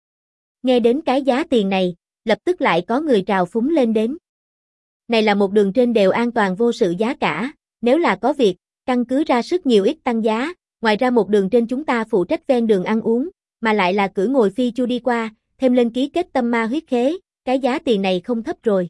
Nghe đến cái giá tiền này, lập tức lại có người trào phúng lên đến. Này là một đường trên đều an toàn vô sự giá cả, nếu là có việc, căn cứ ra sức nhiều ít tăng giá, ngoài ra một đường trên chúng ta phụ trách ven đường ăn uống, mà lại là cưỡi ngồi phi chu đi qua, thêm lên ký kết tâm ma huyết khế, cái giá tiền này không thấp rồi.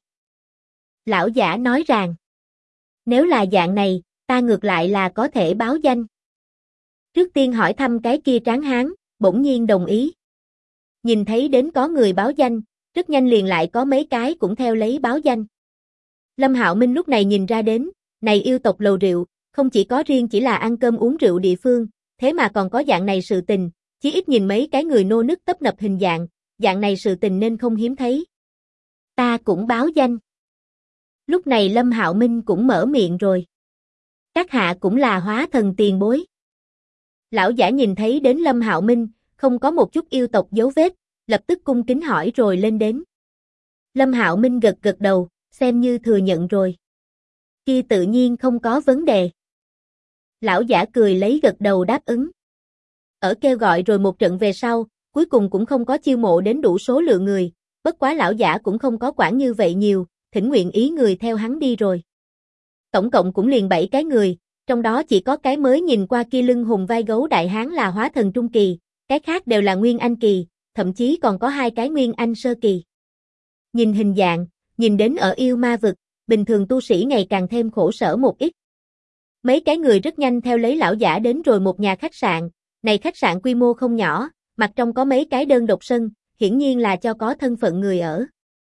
Lão giả nói rằng, nếu là dạng này, ta ngược lại là có thể báo danh. Trước tiên hỏi thăm cái kia tráng hán, bỗng nhiên đồng ý. Nhìn thấy đến có người báo danh, rất nhanh liền lại có mấy cái cũng theo lấy báo danh. Lâm Hạo Minh lúc này nhìn ra đến, này yêu tộc lầu rượu, không chỉ có riêng chỉ là ăn cơm uống rượu địa phương, thế mà còn có dạng này sự tình, chí ít nhìn mấy cái người nô nức tấp nập hình dạng này sự tình nên không hiếm thấy. Ta cũng báo danh. Lúc này Lâm Hạo Minh cũng mở miệng rồi. Các hạ cũng là hóa thần tiền bối. Lão giả nhìn thấy đến Lâm Hạo Minh, không có một chút yêu tộc dấu vết, lập tức cung kính hỏi rồi lên đến. Lâm Hạo Minh gật gật đầu, xem như thừa nhận rồi. Kia tự nhiên không có vấn đề. Lão giả cười lấy gật đầu đáp ứng. Ở kêu gọi rồi một trận về sau, cuối cùng cũng không có chiêu mộ đến đủ số lượng người, bất quá lão giả cũng không có quản như vậy nhiều, thỉnh nguyện ý người theo hắn đi rồi. Tổng cộng cũng liền 7 cái người, trong đó chỉ có cái mới nhìn qua kia lưng hùng vai gấu đại hán là hóa thần trung kỳ, cái khác đều là nguyên anh kỳ, thậm chí còn có 2 cái nguyên anh sơ kỳ. Nhìn hình dạng, nhìn đến ở yêu ma vực, bình thường tu sĩ ngày càng thêm khổ sở một ít. Mấy cái người rất nhanh theo lấy lão giả đến rồi một nhà khách sạn, này khách sạn quy mô không nhỏ, mặt trong có mấy cái đơn độc sân, hiển nhiên là cho có thân phận người ở.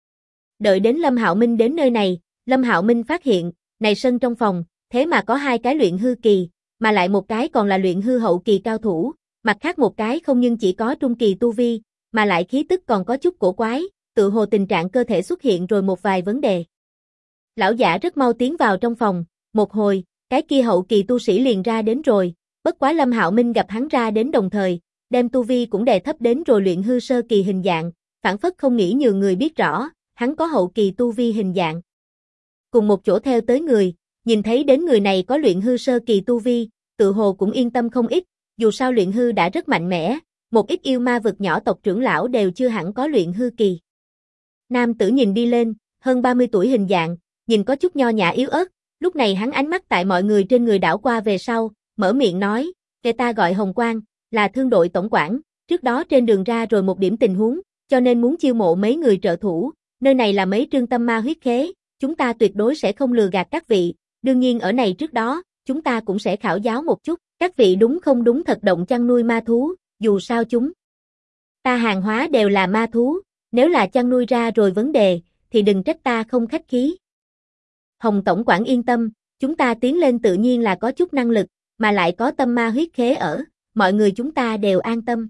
Đợi đến Lâm Hạo Minh đến nơi này, Lâm Hạo Minh phát hiện, này sân trong phòng, thế mà có 2 cái luyện hư kỳ, mà lại một cái còn là luyện hư hậu kỳ cao thủ, mặt khác một cái không nhưng chỉ có trung kỳ tu vi, mà lại khí tức còn có chút cổ quái, tự hồ tình trạng cơ thể xuất hiện rồi một vài vấn đề. Lão giả rất mau tiến vào trong phòng, một hồi, cái kia hậu kỳ tu sĩ liền ra đến rồi, bất quá Lâm Hạo Minh gặp hắn ra đến đồng thời, đem tu vi cũng đè thấp đến rồi luyện hư sơ kỳ hình dạng, phản phất không nghĩ nhiều người biết rõ, hắn có hậu kỳ tu vi hình dạng. Cùng một chỗ theo tới người, nhìn thấy đến người này có luyện hư sơ kỳ tu vi, tự hồ cũng yên tâm không ít, dù sao luyện hư đã rất mạnh mẽ, một ít yêu ma vực nhỏ tộc trưởng lão đều chưa hẳn có luyện hư kỳ. Nam tử nhìn đi lên, hơn 30 tuổi hình dạng, nhìn có chút nho nhã yếu ớt, lúc này hắn ánh mắt tại mọi người trên người đảo qua về sau, mở miệng nói, "Kẻ ta gọi Hồng Quang, là thương đội tổng quản, trước đó trên đường ra rồi một điểm tình huống, cho nên muốn chiêu mộ mấy người trợ thủ, nơi này là mấy trương tâm ma huyết khế, chúng ta tuyệt đối sẽ không lừa gạt các vị, đương nhiên ở này trước đó, chúng ta cũng sẽ khảo giáo một chút, các vị đúng không đúng thật động chăn nuôi ma thú, dù sao chúng ta hàng hóa đều là ma thú, nếu là chăn nuôi ra rồi vấn đề, thì đừng trách ta không khách khí." Hồng tổng quản yên tâm, chúng ta tiến lên tự nhiên là có chút năng lực, mà lại có tâm ma huyết khế ở, mọi người chúng ta đều an tâm.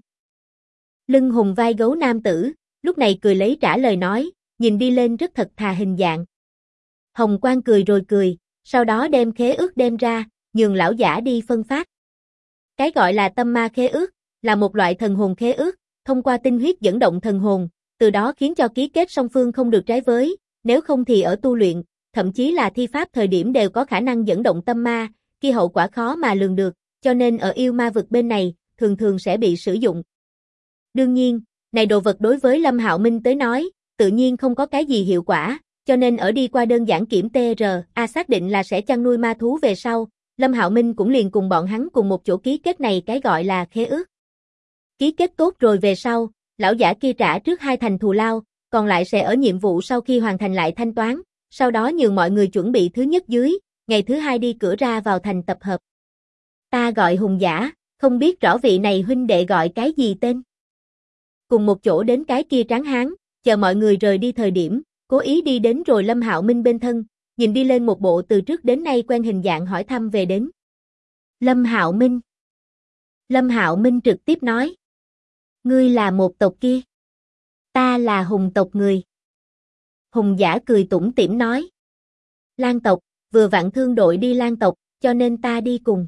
Lưng hùng vai gấu nam tử, lúc này cười lấy trả lời nói, nhìn đi lên rất thật thà hình dạng. Hồng Quang cười rồi cười, sau đó đem khế ước đem ra, nhường lão giả đi phân phát. Cái gọi là tâm ma khế ước, là một loại thần hồn khế ước, thông qua tinh huyết dẫn động thần hồn, từ đó khiến cho ký kết song phương không được trái với, nếu không thì ở tu luyện, thậm chí là thi pháp thời điểm đều có khả năng dẫn động tâm ma, kia hậu quả khó mà lường được, cho nên ở yêu ma vực bên này, thường thường sẽ bị sử dụng. Đương nhiên, này đồ vật đối với Lâm Hạo Minh tới nói, tự nhiên không có cái gì hiệu quả, cho nên ở đi qua đơn giản kiểm TRA xác định là sẽ chăn nuôi ma thú về sau, Lâm Hạo Minh cũng liền cùng bọn hắn cùng một chỗ ký kết này cái gọi là khế ước. Ký kết tốt rồi về sau, lão giả kia trả trước 2 thành thù lao, còn lại sẽ ở nhiệm vụ sau khi hoàn thành lại thanh toán, sau đó nhường mọi người chuẩn bị thứ nhất dưới, ngày thứ 2 đi cửa ra vào thành tập hợp. Ta gọi Hùng giả, không biết rõ vị này huynh đệ gọi cái gì tên. Cùng một chỗ đến cái kia tráng hán, chờ mọi người rời đi thời điểm, cố ý đi đến rồi Lâm Hạo Minh bên thân, nhìn đi lên một bộ từ trước đến nay quen hình dạng hỏi thăm về đến. Lâm Hạo Minh. Lâm Hạo Minh trực tiếp nói. Ngươi là một tộc kia. Ta là Hùng tộc người. Hùng giả cười tủm tỉm nói. Lan tộc, vừa vặn thương đội đi Lan tộc, cho nên ta đi cùng.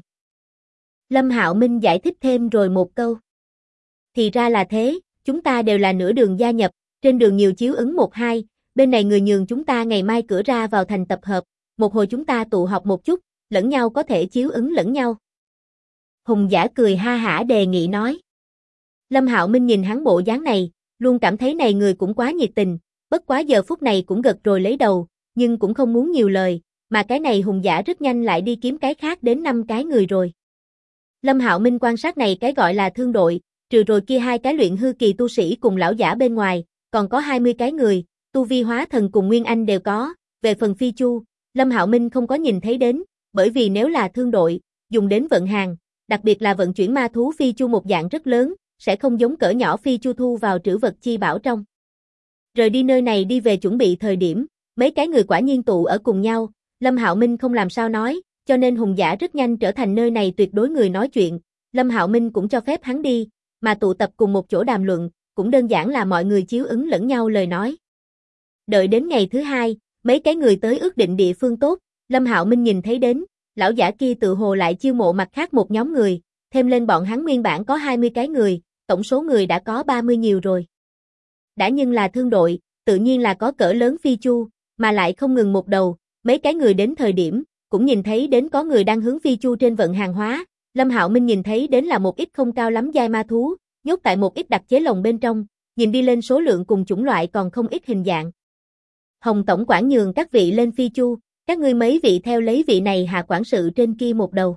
Lâm Hạo Minh giải thích thêm rồi một câu. Thì ra là thế, chúng ta đều là nửa đường gia nhập, trên đường nhiều chiếu ứng 1-2, bên này người nhường chúng ta ngày mai cửa ra vào thành tập hợp, một hồi chúng ta tụ họp một chút, lẫn nhau có thể chiếu ứng lẫn nhau. Hùng giả cười ha hả đề nghị nói. Lâm Hạo Minh nhìn hắn bộ dáng này, luôn cảm thấy này người cũng quá nhiệt tình, bất quá giờ phút này cũng gật rồi lấy đầu, nhưng cũng không muốn nhiều lời, mà cái này Hùng giả rất nhanh lại đi kiếm cái khác đến 5 cái người rồi. Lâm Hạo Minh quan sát này cái gọi là thương đội, trừ rồi kia 2 cái luyện hư kỳ tu sĩ cùng lão giả bên ngoài, còn có 20 cái người, tu vi hóa thần cùng nguyên anh đều có, về phần phi chu, Lâm Hạo Minh không có nhìn thấy đến, bởi vì nếu là thương đội, dùng đến vận hàng, đặc biệt là vận chuyển ma thú phi chu một dạng rất lớn, sẽ không giống cỡ nhỏ phi chu thu vào trữ vật chi bảo trong. Rời đi nơi này đi về chuẩn bị thời điểm, mấy cái người quả nhiên tụ ở cùng nhau, Lâm Hạo Minh không làm sao nói, cho nên Hùng giả rất nhanh trở thành nơi này tuyệt đối người nói chuyện, Lâm Hạo Minh cũng cho phép hắn đi, mà tụ tập cùng một chỗ đàm luận, cũng đơn giản là mọi người chiếu ứng lẫn nhau lời nói. Đợi đến ngày thứ 2, mấy cái người tới ước định địa phương tốt, Lâm Hạo Minh nhìn thấy đến, lão giả kia tự hồ lại chiêu mộ mặt khác một nhóm người, thêm lên bọn hắn nguyên bản có 20 cái người, tổng số người đã có 30 nhiều rồi. Đã nhưng là thương đội, tự nhiên là có cỡ lớn phi chu, mà lại không ngừng một đầu, mấy cái người đến thời điểm, cũng nhìn thấy đến có người đang hướng phi chu trên vận hàng hóa, Lâm Hạo Minh nhìn thấy đến là một ít không cao lắm giai ma thú, nhốt tại một ít đặc chế lồng bên trong, nhìn đi lên số lượng cùng chủng loại còn không ít hình dạng. Hồng tổng quản nhường các vị lên phi chu, các ngươi mấy vị theo lấy vị này hạ quản sự trên kia một đầu.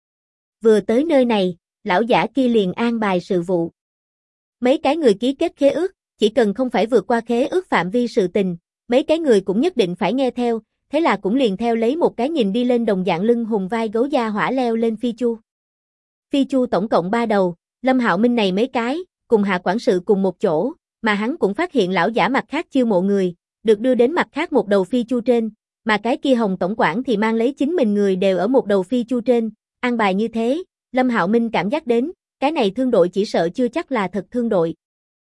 Vừa tới nơi này, lão giả kia liền an bài sự vụ. Mấy cái người ký kết khế ước, chỉ cần không phải vượt qua khế ước phạm vi sự tình, mấy cái người cũng nhất định phải nghe theo, thế là cũng liền theo lấy một cái nhìn đi lên đồng dạng lưng hùng vai gấu da hỏa leo lên phi chu. Phi chu tổng cộng 3 đầu, Lâm Hạo Minh này mấy cái, cùng hạ quản sự cùng một chỗ, mà hắn cũng phát hiện lão giả mặt khác chiêu mộ người, được đưa đến mặt khác một đầu phi chu trên, mà cái kia Hồng tổng quản thì mang lấy chính mình người đều ở một đầu phi chu trên, an bài như thế, Lâm Hạo Minh cảm giác đến, cái này thương đội chỉ sợ chưa chắc là thật thương đội.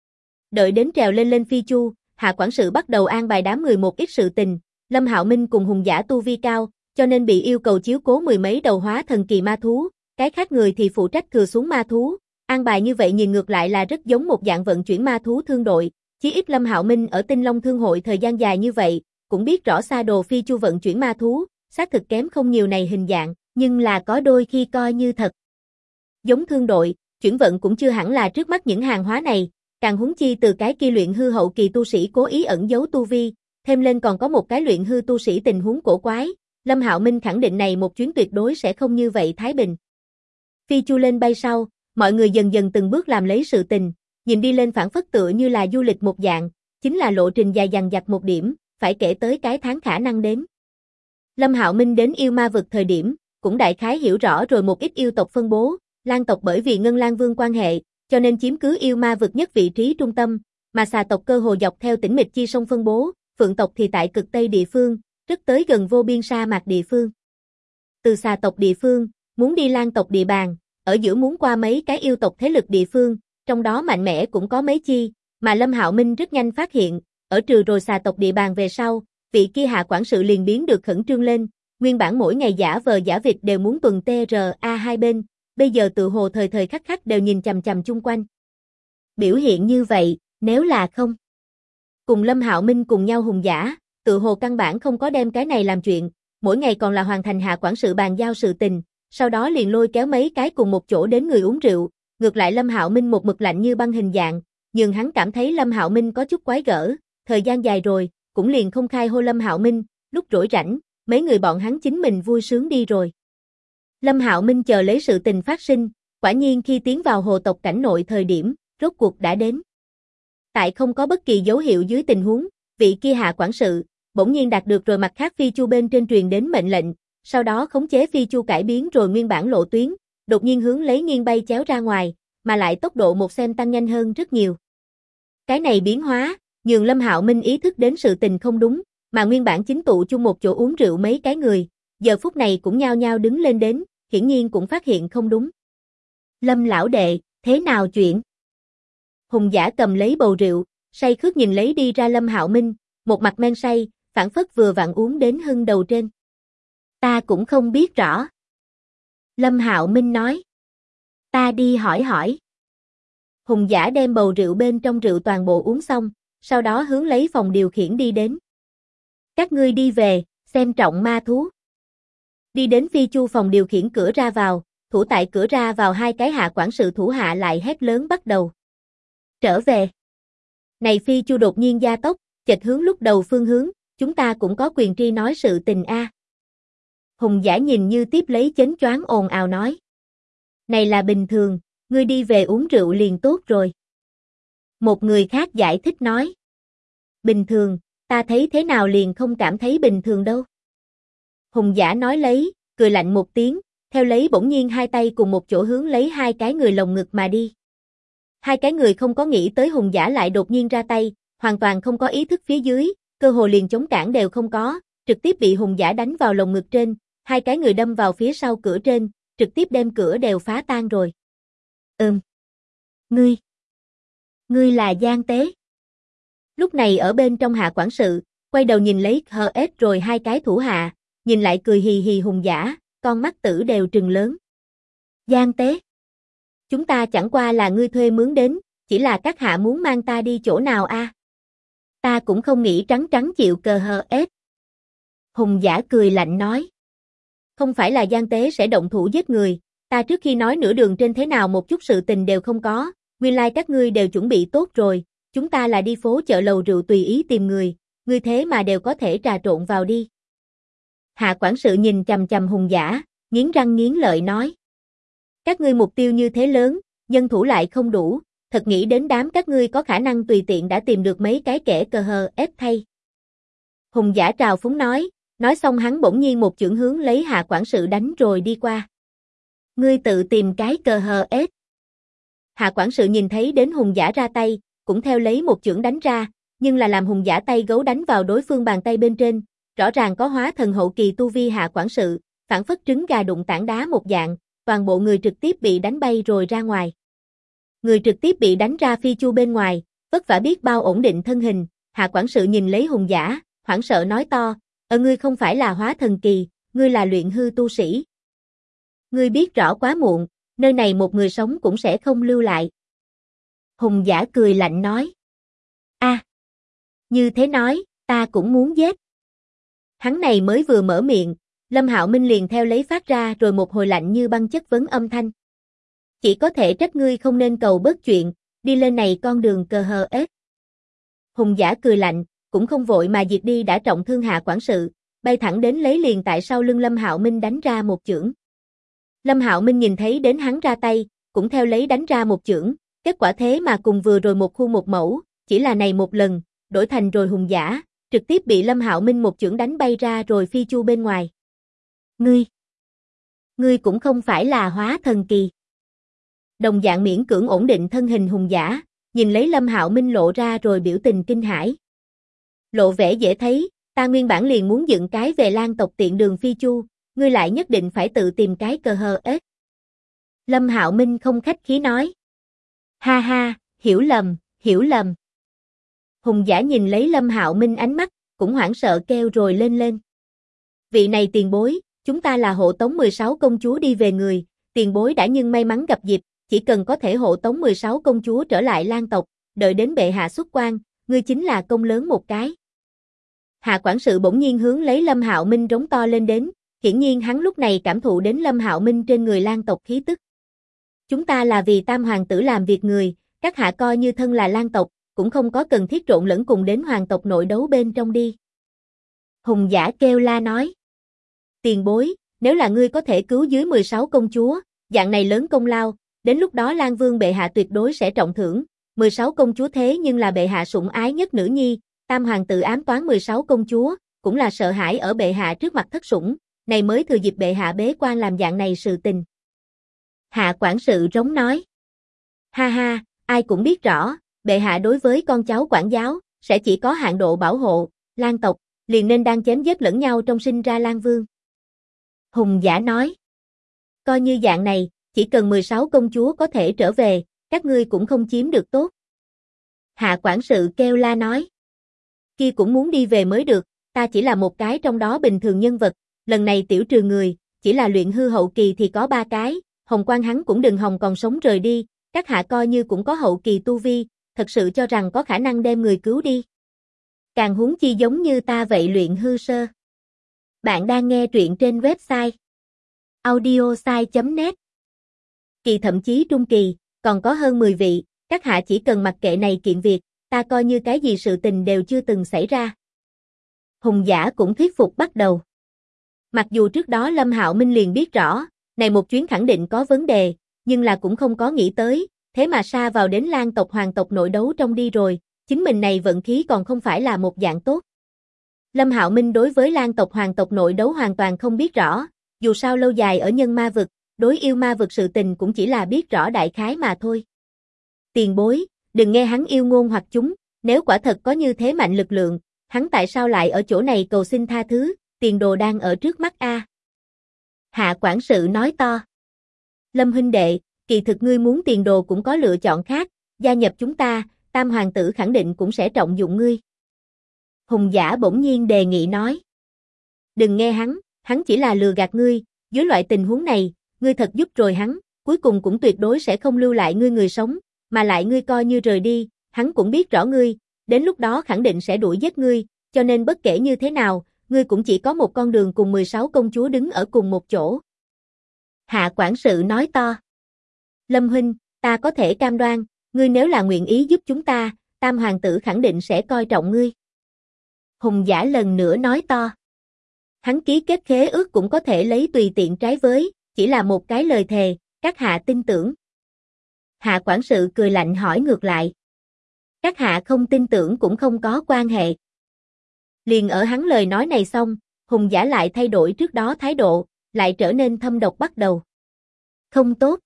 Đợi đến trèo lên phi chu, hạ quản sự bắt đầu an bài đám người một ít sự tình, Lâm Hạo Minh cùng hùng giả tu vi cao, cho nên bị yêu cầu chiếu cố mười mấy đầu hóa thần kỳ ma thú, cái khác người thì phụ trách thừa xuống ma thú, an bài như vậy nhìn ngược lại là rất giống một dạng vận chuyển ma thú thương đội, chí ít Lâm Hạo Minh ở Tinh Long Thương hội thời gian dài như vậy, cũng biết rõ xa đồ phi chu vận chuyển ma thú, xác thực kém không nhiều này hình dạng, nhưng là có đôi khi coi như thật. Giống thương đội, chuyển vận cũng chưa hẳn là trước mắt những hàng hóa này, càng huống chi từ cái kia luyện hư hậu kỳ tu sĩ cố ý ẩn giấu tu vi, thêm lên còn có một cái luyện hư tu sĩ tình huống cổ quái, Lâm Hạo Minh khẳng định này một chuyến tuyệt đối sẽ không như vậy thái bình. Phi chu lên bay sau, mọi người dần dần từng bước làm lấy sự tình, nhìn đi lên phản phất tựa như là du lịch một dạng, chính là lộ trình dài dằng dặc một điểm, phải kể tới cái tháng khả năng đếm. Lâm Hạo Minh đến yêu ma vực thời điểm, cũng đại khái hiểu rõ rồi một ít yêu tộc phân bố, Lan tộc bởi vì Ngân Lan Vương quan hệ, cho nên chiếm cứ yêu ma vực nhất vị trí trung tâm, mà xà tộc cơ hồ dọc theo Tĩnh Mịch Chi sông phân bố, Phượng tộc thì tại cực Tây địa phương, rất tới gần vô biên sa mạc địa phương. Từ xà tộc địa phương, muốn đi Lan tộc địa bàn, ở giữa muốn qua mấy cái yêu tộc thế lực địa phương, trong đó mạnh mẽ cũng có mấy chi, mà Lâm Hạo Minh rất nhanh phát hiện, ở trừ rồi xà tộc địa bàn về sau, vị kia hạ quản sự liền biến được khẩn trương lên, nguyên bản mỗi ngày giả vờ giả vịt đều muốn tuần TRA hai bên, bây giờ tự hồ thời thời khắc khắc đều nhìn chằm chằm chung quanh. Biểu hiện như vậy, nếu là không cùng Lâm Hạo Minh cùng nhau hùng giả, tự hồ căn bản không có đem cái này làm chuyện, mỗi ngày còn là hoàn thành hạ quản sự bàn giao sự tình, sau đó liền lôi kéo mấy cái cùng một chỗ đến người uống rượu, ngược lại Lâm Hạo Minh một mực lạnh như băng hình dạng, nhưng hắn cảm thấy Lâm Hạo Minh có chút quái gở, thời gian dài rồi, cũng liền không khai hô Lâm Hạo Minh, lúc rỗi rảnh, mấy người bọn hắn chính mình vui sướng đi rồi. Lâm Hạo Minh chờ lấy sự tình phát sinh, quả nhiên khi tiến vào hồ tộc cảnh nội thời điểm, rốt cuộc đã đến. Tại không có bất kỳ dấu hiệu dưới tình huống, vị kia hạ quản sự, bỗng nhiên đạt được rồi mặt khác phi chu bên trên truyền đến mệnh lệnh, sau đó khống chế phi chu cải biến rồi nguyên bản lộ tuyến, đột nhiên hướng lấy nghiêng bay chéo ra ngoài, mà lại tốc độ một xem tăng nhanh hơn rất nhiều. Cái này biến hóa, nhường Lâm Hạo Minh ý thức đến sự tình không đúng, mà nguyên bản chính tụ chung một chỗ uống rượu mấy cái người, giờ phút này cũng nhao nhao đứng lên đến, hiển nhiên cũng phát hiện không đúng. Lâm lão đệ, thế nào chuyện? Hùng giả cầm lấy bầu rượu, say khướt nhìn lấy đi ra Lâm Hạo Minh, một mặt men say, phảng phất vừa vặn uống đến hưng đầu trên. Ta cũng không biết rõ. Lâm Hạo Minh nói. Ta đi hỏi hỏi. Hùng giả đem bầu rượu bên trong rượu toàn bộ uống xong, sau đó hướng lấy phòng điều khiển đi đến. Các ngươi đi về, xem trọng ma thú. Đi đến phi chu phòng điều khiển cửa ra vào, thủ tại cửa ra vào hai cái hạ quản sự thủ hạ lại hét lớn bắt đầu. Trở về. Này phi chu đột nhiên gia tốc, chệch hướng lúc đầu phương hướng, chúng ta cũng có quyền tri nói sự tình a. Hùng giả nhìn như tiếp lấy chến choáng ồn ào nói. Này là bình thường, ngươi đi về uống rượu liền tốt rồi. Một người khác giải thích nói. Bình thường, ta thấy thế nào liền không cảm thấy bình thường đâu. Hùng giả nói lấy, cười lạnh một tiếng, theo lấy bỗng nhiên hai tay cùng một chỗ hướng lấy hai cái người lồng ngực mà đi. Hai cái người không có nghĩ tới hùng giả lại đột nhiên ra tay, hoàn toàn không có ý thức phía dưới, cơ hồ liền chống cản đều không có, trực tiếp bị hùng giả đánh vào lồng ngực trên, hai cái người đâm vào phía sau cửa trên, trực tiếp đem cửa đều phá tan rồi. Ngươi là gian tế. Lúc này ở bên trong hạ quản sự, quay đầu nhìn lấy HS rồi hai cái thủ hạ, nhìn lại cười hì hì hùng giả, con mắt tử đều trừng lớn. Gian tế. Chúng ta chẳng qua là ngươi thuê mướn đến, chỉ là các hạ muốn mang ta đi chỗ nào a? Ta cũng không nghĩ trắng trắng chịu cờ hờ ết. Hùng Giả cười lạnh nói. Không phải là gian tế sẽ động thủ giết người, ta trước khi nói nửa đường trên thế nào một chút sự tình đều không có, nguyên lai các ngươi đều chuẩn bị tốt rồi, chúng ta là đi phố chợ lầu rượu tùy ý tìm người, ngươi thế mà đều có thể trà trộn vào đi. Hạ quản sự nhìn chằm chằm Hùng Giả, nghiến răng nghiến lợi nói. Các ngươi mục tiêu như thế lớn, nhân thủ lại không đủ, thật nghĩ đến đám các ngươi có khả năng tùy tiện đã tìm được mấy cái kẻ cờ hờ ép thay. Hùng Giả trào phúng nói xong hắn bỗng nhiên một chưởng hướng lấy Hạ quản sự đánh rồi đi qua. Ngươi tự tìm cái cờ hờ ép. Hạ quản sự nhìn thấy đến Hùng Giả ra tay, cũng theo lấy một chưởng đánh ra, nhưng là làm Hùng Giả tay gấu đánh vào đối phương bàn tay bên trên, rõ ràng có hóa thần hậu kỳ tu vi Hạ quản sự, phản phất trứng gà đụng tảng đá một dạng, toàn bộ người trực tiếp bị đánh bay rồi ra ngoài. Người trực tiếp bị đánh ra phi chu bên ngoài, vất vả biết bao ổn định thân hình, Hạ quản sự nhìn lấy Hùng Giả, hoảng sợ nói to, ngươi không phải là hóa thần kỳ, ngươi là luyện hư tu sĩ. Ngươi biết rõ quá muộn, nơi này một người sống cũng sẽ không lưu lại. Hùng Giả cười lạnh nói. Như thế nói, ta cũng muốn giết. Hắn này mới vừa mở miệng, Lâm Hạo Minh liền theo lấy phát ra rồi một hồi lạnh như băng chất vấn âm thanh. Chỉ có thể trách ngươi không nên cầu bớt chuyện, đi lên này con đường cờ hờ ết. Hùng Giả cười lạnh, cũng không vội mà diệt đi đã trọng thương Hạ quản sự, bay thẳng đến lấy liền tại sau lưng Lâm Hạo Minh đánh ra một chưởng. Lâm Hạo Minh nhìn thấy đến hắn ra tay, cũng theo lấy đánh ra một chưởng, kết quả thế mà cùng vừa rồi một khu một mẫu, chỉ là này một lần, đổi thành rồi Hùng Giả, trực tiếp bị Lâm Hạo Minh một chưởng đánh bay ra rồi phi chu bên ngoài. Ngươi cũng không phải là hóa thần kỳ. Đồng dạng miễn cưỡng ổn định thân hình Hùng Giả, nhìn lấy Lâm Hạo Minh lộ ra rồi biểu tình kinh hãi. Lộ vẻ dễ thấy, ta nguyên bản liền muốn dựng cái về Lan tộc tiện đường phi chu, ngươi lại nhất định phải tự tìm cái cờ hờ ết. Lâm Hạo Minh không khách khí nói. Ha ha, hiểu lầm. Hùng Giả nhìn lấy Lâm Hạo Minh ánh mắt, cũng hoảng sợ kêu rồi lên. Vị này tiền bối, chúng ta là hộ tống 16 công chúa đi về người, tiền bối đã nhưng may mắn gặp dịp, chỉ cần có thể hộ tống 16 công chúa trở lại Lan tộc, đợi đến bệ hạ xuất quan, ngươi chính là công lớn một cái. Hạ quản sự bỗng nhiên hướng lấy Lâm Hạo Minh rống to lên đến, hiển nhiên hắn lúc này cảm thụ đến Lâm Hạo Minh trên người Lan tộc khí tức. Chúng ta là vì Tam hoàng tử làm việc người, các hạ coi như thân là Lan tộc, cũng không có cần thiết trộn lẫn cùng đến hoàng tộc nội đấu bên trong đi. Hùng Giả kêu la nói. Tiền bối, nếu là ngươi có thể cứu dưới 16 công chúa, dạng này lớn công lao, đến lúc đó Lan Vương bệ hạ tuyệt đối sẽ trọng thưởng, 16 công chúa thế nhưng là bệ hạ sủng ái nhất nữ nhi, Tam hoàng tử ám toán 16 công chúa, cũng là sợ hãi ở bệ hạ trước mặt thất sủng, này mới thừa dịp bệ hạ bế quan làm dạng này sự tình. Hạ quản sự rống nói. Ha ha, ai cũng biết rõ, bệ hạ đối với con cháu quản giáo, sẽ chỉ có hạn độ bảo hộ, Lan tộc, liền nên đang chém giết lẫn nhau trong sinh ra Lan Vương. Hùng Giả nói. Coi như dạng này, chỉ cần 16 công chúa có thể trở về, các ngươi cũng không chiếm được tốt. Hạ quản sự kêu la nói. Kia cũng muốn đi về mới được, ta chỉ là một cái trong đó bình thường nhân vật, lần này tiểu trừ người, chỉ là luyện hư hậu kỳ thì có 3 cái, Hồng Quang hắn cũng đừng hòng còn sống rời đi, các hạ coi như cũng có hậu kỳ tu vi, thật sự cho rằng có khả năng đem người cứu đi. Càng huống chi giống như ta vậy luyện hư sơ. Bạn đang nghe truyện trên website audiosai.net. Kỳ thậm chí trung kỳ, còn có hơn 10 vị, các hạ chỉ cần mặc kệ này kiện việc, ta coi như cái gì sự tình đều chưa từng xảy ra. Hùng Giả cũng thuyết phục bắt đầu. Mặc dù trước đó Lâm Hạo Minh liền biết rõ, này một chuyến khẳng định có vấn đề, nhưng là cũng không có nghĩ tới, thế mà sa vào đến Lan tộc hoàng tộc nội đấu trong đi rồi, chính mình này vận khí còn không phải là một dạng tốt. Lâm Hạo Minh đối với Lan tộc hoàng tộc nội đấu hoàn toàn không biết rõ, dù sao lâu dài ở nhân ma vực, đối yêu ma vực sự tình cũng chỉ là biết rõ đại khái mà thôi. Tiền bối, đừng nghe hắn yêu ngôn hoặc chúng, nếu quả thật có như thế mạnh lực lượng, hắn tại sao lại ở chỗ này cầu xin tha thứ, tiền đồ đang ở trước mắt a. Hạ quản sự nói to. Lâm huynh đệ, kỳ thực ngươi muốn tiền đồ cũng có lựa chọn khác, gia nhập chúng ta, Tam hoàng tử khẳng định cũng sẽ trọng dụng ngươi. Hùng Giả bỗng nhiên đề nghị nói. Đừng nghe hắn chỉ là lừa gạt ngươi, dưới loại tình huống này, ngươi thật giúp rồi hắn, cuối cùng cũng tuyệt đối sẽ không lưu lại ngươi người sống, mà lại ngươi coi như rời đi, hắn cũng biết rõ ngươi, đến lúc đó khẳng định sẽ đuổi giết ngươi, cho nên bất kể như thế nào, ngươi cũng chỉ có một con đường cùng 16 công chúa đứng ở cùng một chỗ. Hạ quản sự nói to. Lâm huynh, ta có thể cam đoan, ngươi nếu là nguyện ý giúp chúng ta, Tam hoàng tử khẳng định sẽ coi trọng ngươi. Hùng Giả lần nữa nói to. Hắn ký kết khế ước cũng có thể lấy tùy tiện trái với, chỉ là một cái lời thề, các hạ tin tưởng. Hạ quản sự cười lạnh hỏi ngược lại. Các hạ không tin tưởng cũng không có quan hệ. Liền ở hắn lời nói này xong, Hùng Giả lại thay đổi trước đó thái độ, lại trở nên thâm độc bắt đầu. Không tốt.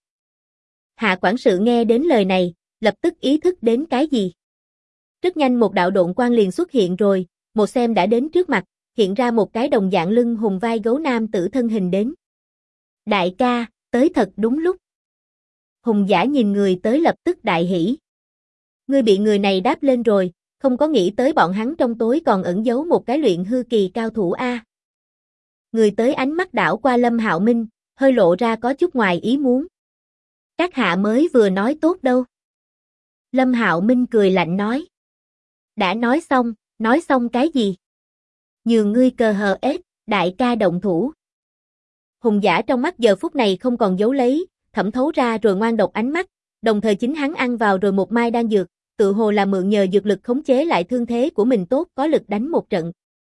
Hạ quản sự nghe đến lời này, lập tức ý thức đến cái gì. Rất nhanh một đạo độn quang liền xuất hiện rồi, một xem đã đến trước mặt, hiện ra một cái đồng dạng lưng hùng vai gấu nam tử thân hình đến. Đại ca, tới thật đúng lúc. Hùng Giả nhìn người tới lập tức đại hỉ. Ngươi bị người này đáp lên rồi, không có nghĩ tới bọn hắn trong tối còn ẩn giấu một cái luyện hư kỳ cao thủ a. Người tới ánh mắt đảo qua Lâm Hạo Minh, hơi lộ ra có chút ngoài ý muốn. Các hạ mới vừa nói tốt đâu. Lâm Hạo Minh cười lạnh nói. Đã nói xong cái gì? Nhường ngươi cơ hờ ết, đại ca động thủ. Hùng Giả trong mắt giờ phút này không còn giấu lấy, thẩm thấu ra rồi ngoan độc ánh mắt, đồng thời chính hắn ăn vào rồi một mai đan dược, tự hồ là mượn nhờ dược lực khống chế lại thương thế của mình tốt có lực đánh một trận.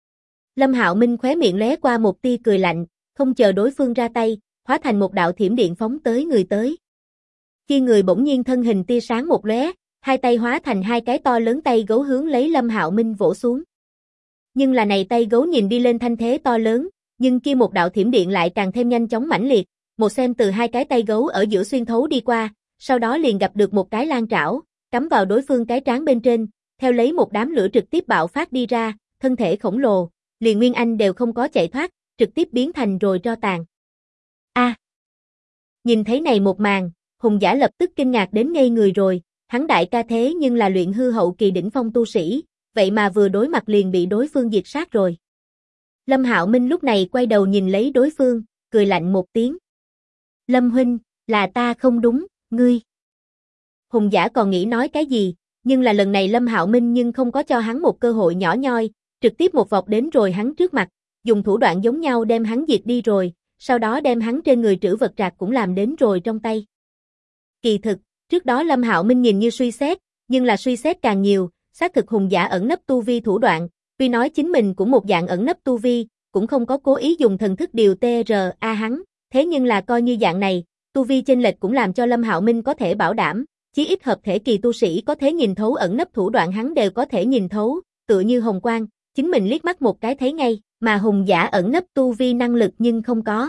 Lâm Hạo Minh khóe miệng lóe qua một tia cười lạnh, không chờ đối phương ra tay, hóa thành một đạo thiểm điện phóng tới người tới. Khi người bỗng nhiên thân hình tia sáng một lóe, hai tay hóa thành hai cái to lớn tay gấu hướng lấy Lâm Hạo Minh vỗ xuống. Nhưng là này tay gấu nhìn đi lên thanh thế to lớn, nhưng kia một đạo thiểm điện lại càng thêm nhanh chóng mãnh liệt, một xem từ hai cái tay gấu ở giữa xuyên thấu đi qua, sau đó liền gặp được một cái lan trảo, cắm vào đối phương cái trán bên trên, theo lấy một đám lửa trực tiếp bạo phát đi ra, thân thể khổng lồ, liền Nguyên Anh đều không có chạy thoát, trực tiếp biến thành rồi tro tàn. A! Nhìn thấy này một màn, Hùng Giả lập tức kinh ngạc đến ngây người rồi, hắn đại ca thế nhưng là luyện hư hậu kỳ đỉnh phong tu sĩ, vậy mà vừa đối mặt liền bị đối phương diệt sát rồi. Lâm Hạo Minh lúc này quay đầu nhìn lấy đối phương, cười lạnh một tiếng. Lâm huynh, là ta không đúng, ngươi. Hùng Giả còn nghĩ nói cái gì, nhưng là lần này Lâm Hạo Minh nhưng không có cho hắn một cơ hội nhỏ nhoi, trực tiếp một vòng đến rồi hắn trước mặt, dùng thủ đoạn giống nhau đem hắn diệt đi rồi, sau đó đem hắn trên người trữ vật trạc cũng làm đến rồi trong tay. Kỳ thực, trước đó Lâm Hạo Minh nhìn như suy xét, nhưng là suy xét càng nhiều, xác thực Hùng Giả ẩn nấp tu vi thủ đoạn, tuy nói chính mình cũng một dạng ẩn nấp tu vi, cũng không có cố ý dùng thần thức điều TRA hắn, thế nhưng là coi như dạng này, tu vi chênh lệch cũng làm cho Lâm Hạo Minh có thể bảo đảm, chí ít hợp thể kỳ tu sĩ có thể nhìn thấu ẩn nấp thủ đoạn hắn đều có thể nhìn thấu, tựa như hồng quang, chính mình liếc mắt một cái thấy ngay, mà Hùng Giả ẩn nấp tu vi năng lực nhưng không có.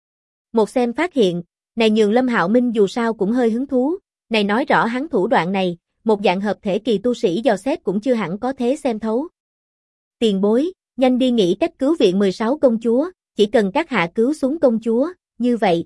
Một xem phát hiện, này nhường Lâm Hạo Minh dù sao cũng hơi hứng thú, này nói rõ hắn thủ đoạn này, một dạng hợp thể kỳ tu sĩ dò xét cũng chưa hẳn có thế xem thấu. Tiền bối, nhanh đi nghĩ cách cứu viện 16 công chúa, chỉ cần các hạ cứu xuống công chúa, như vậy.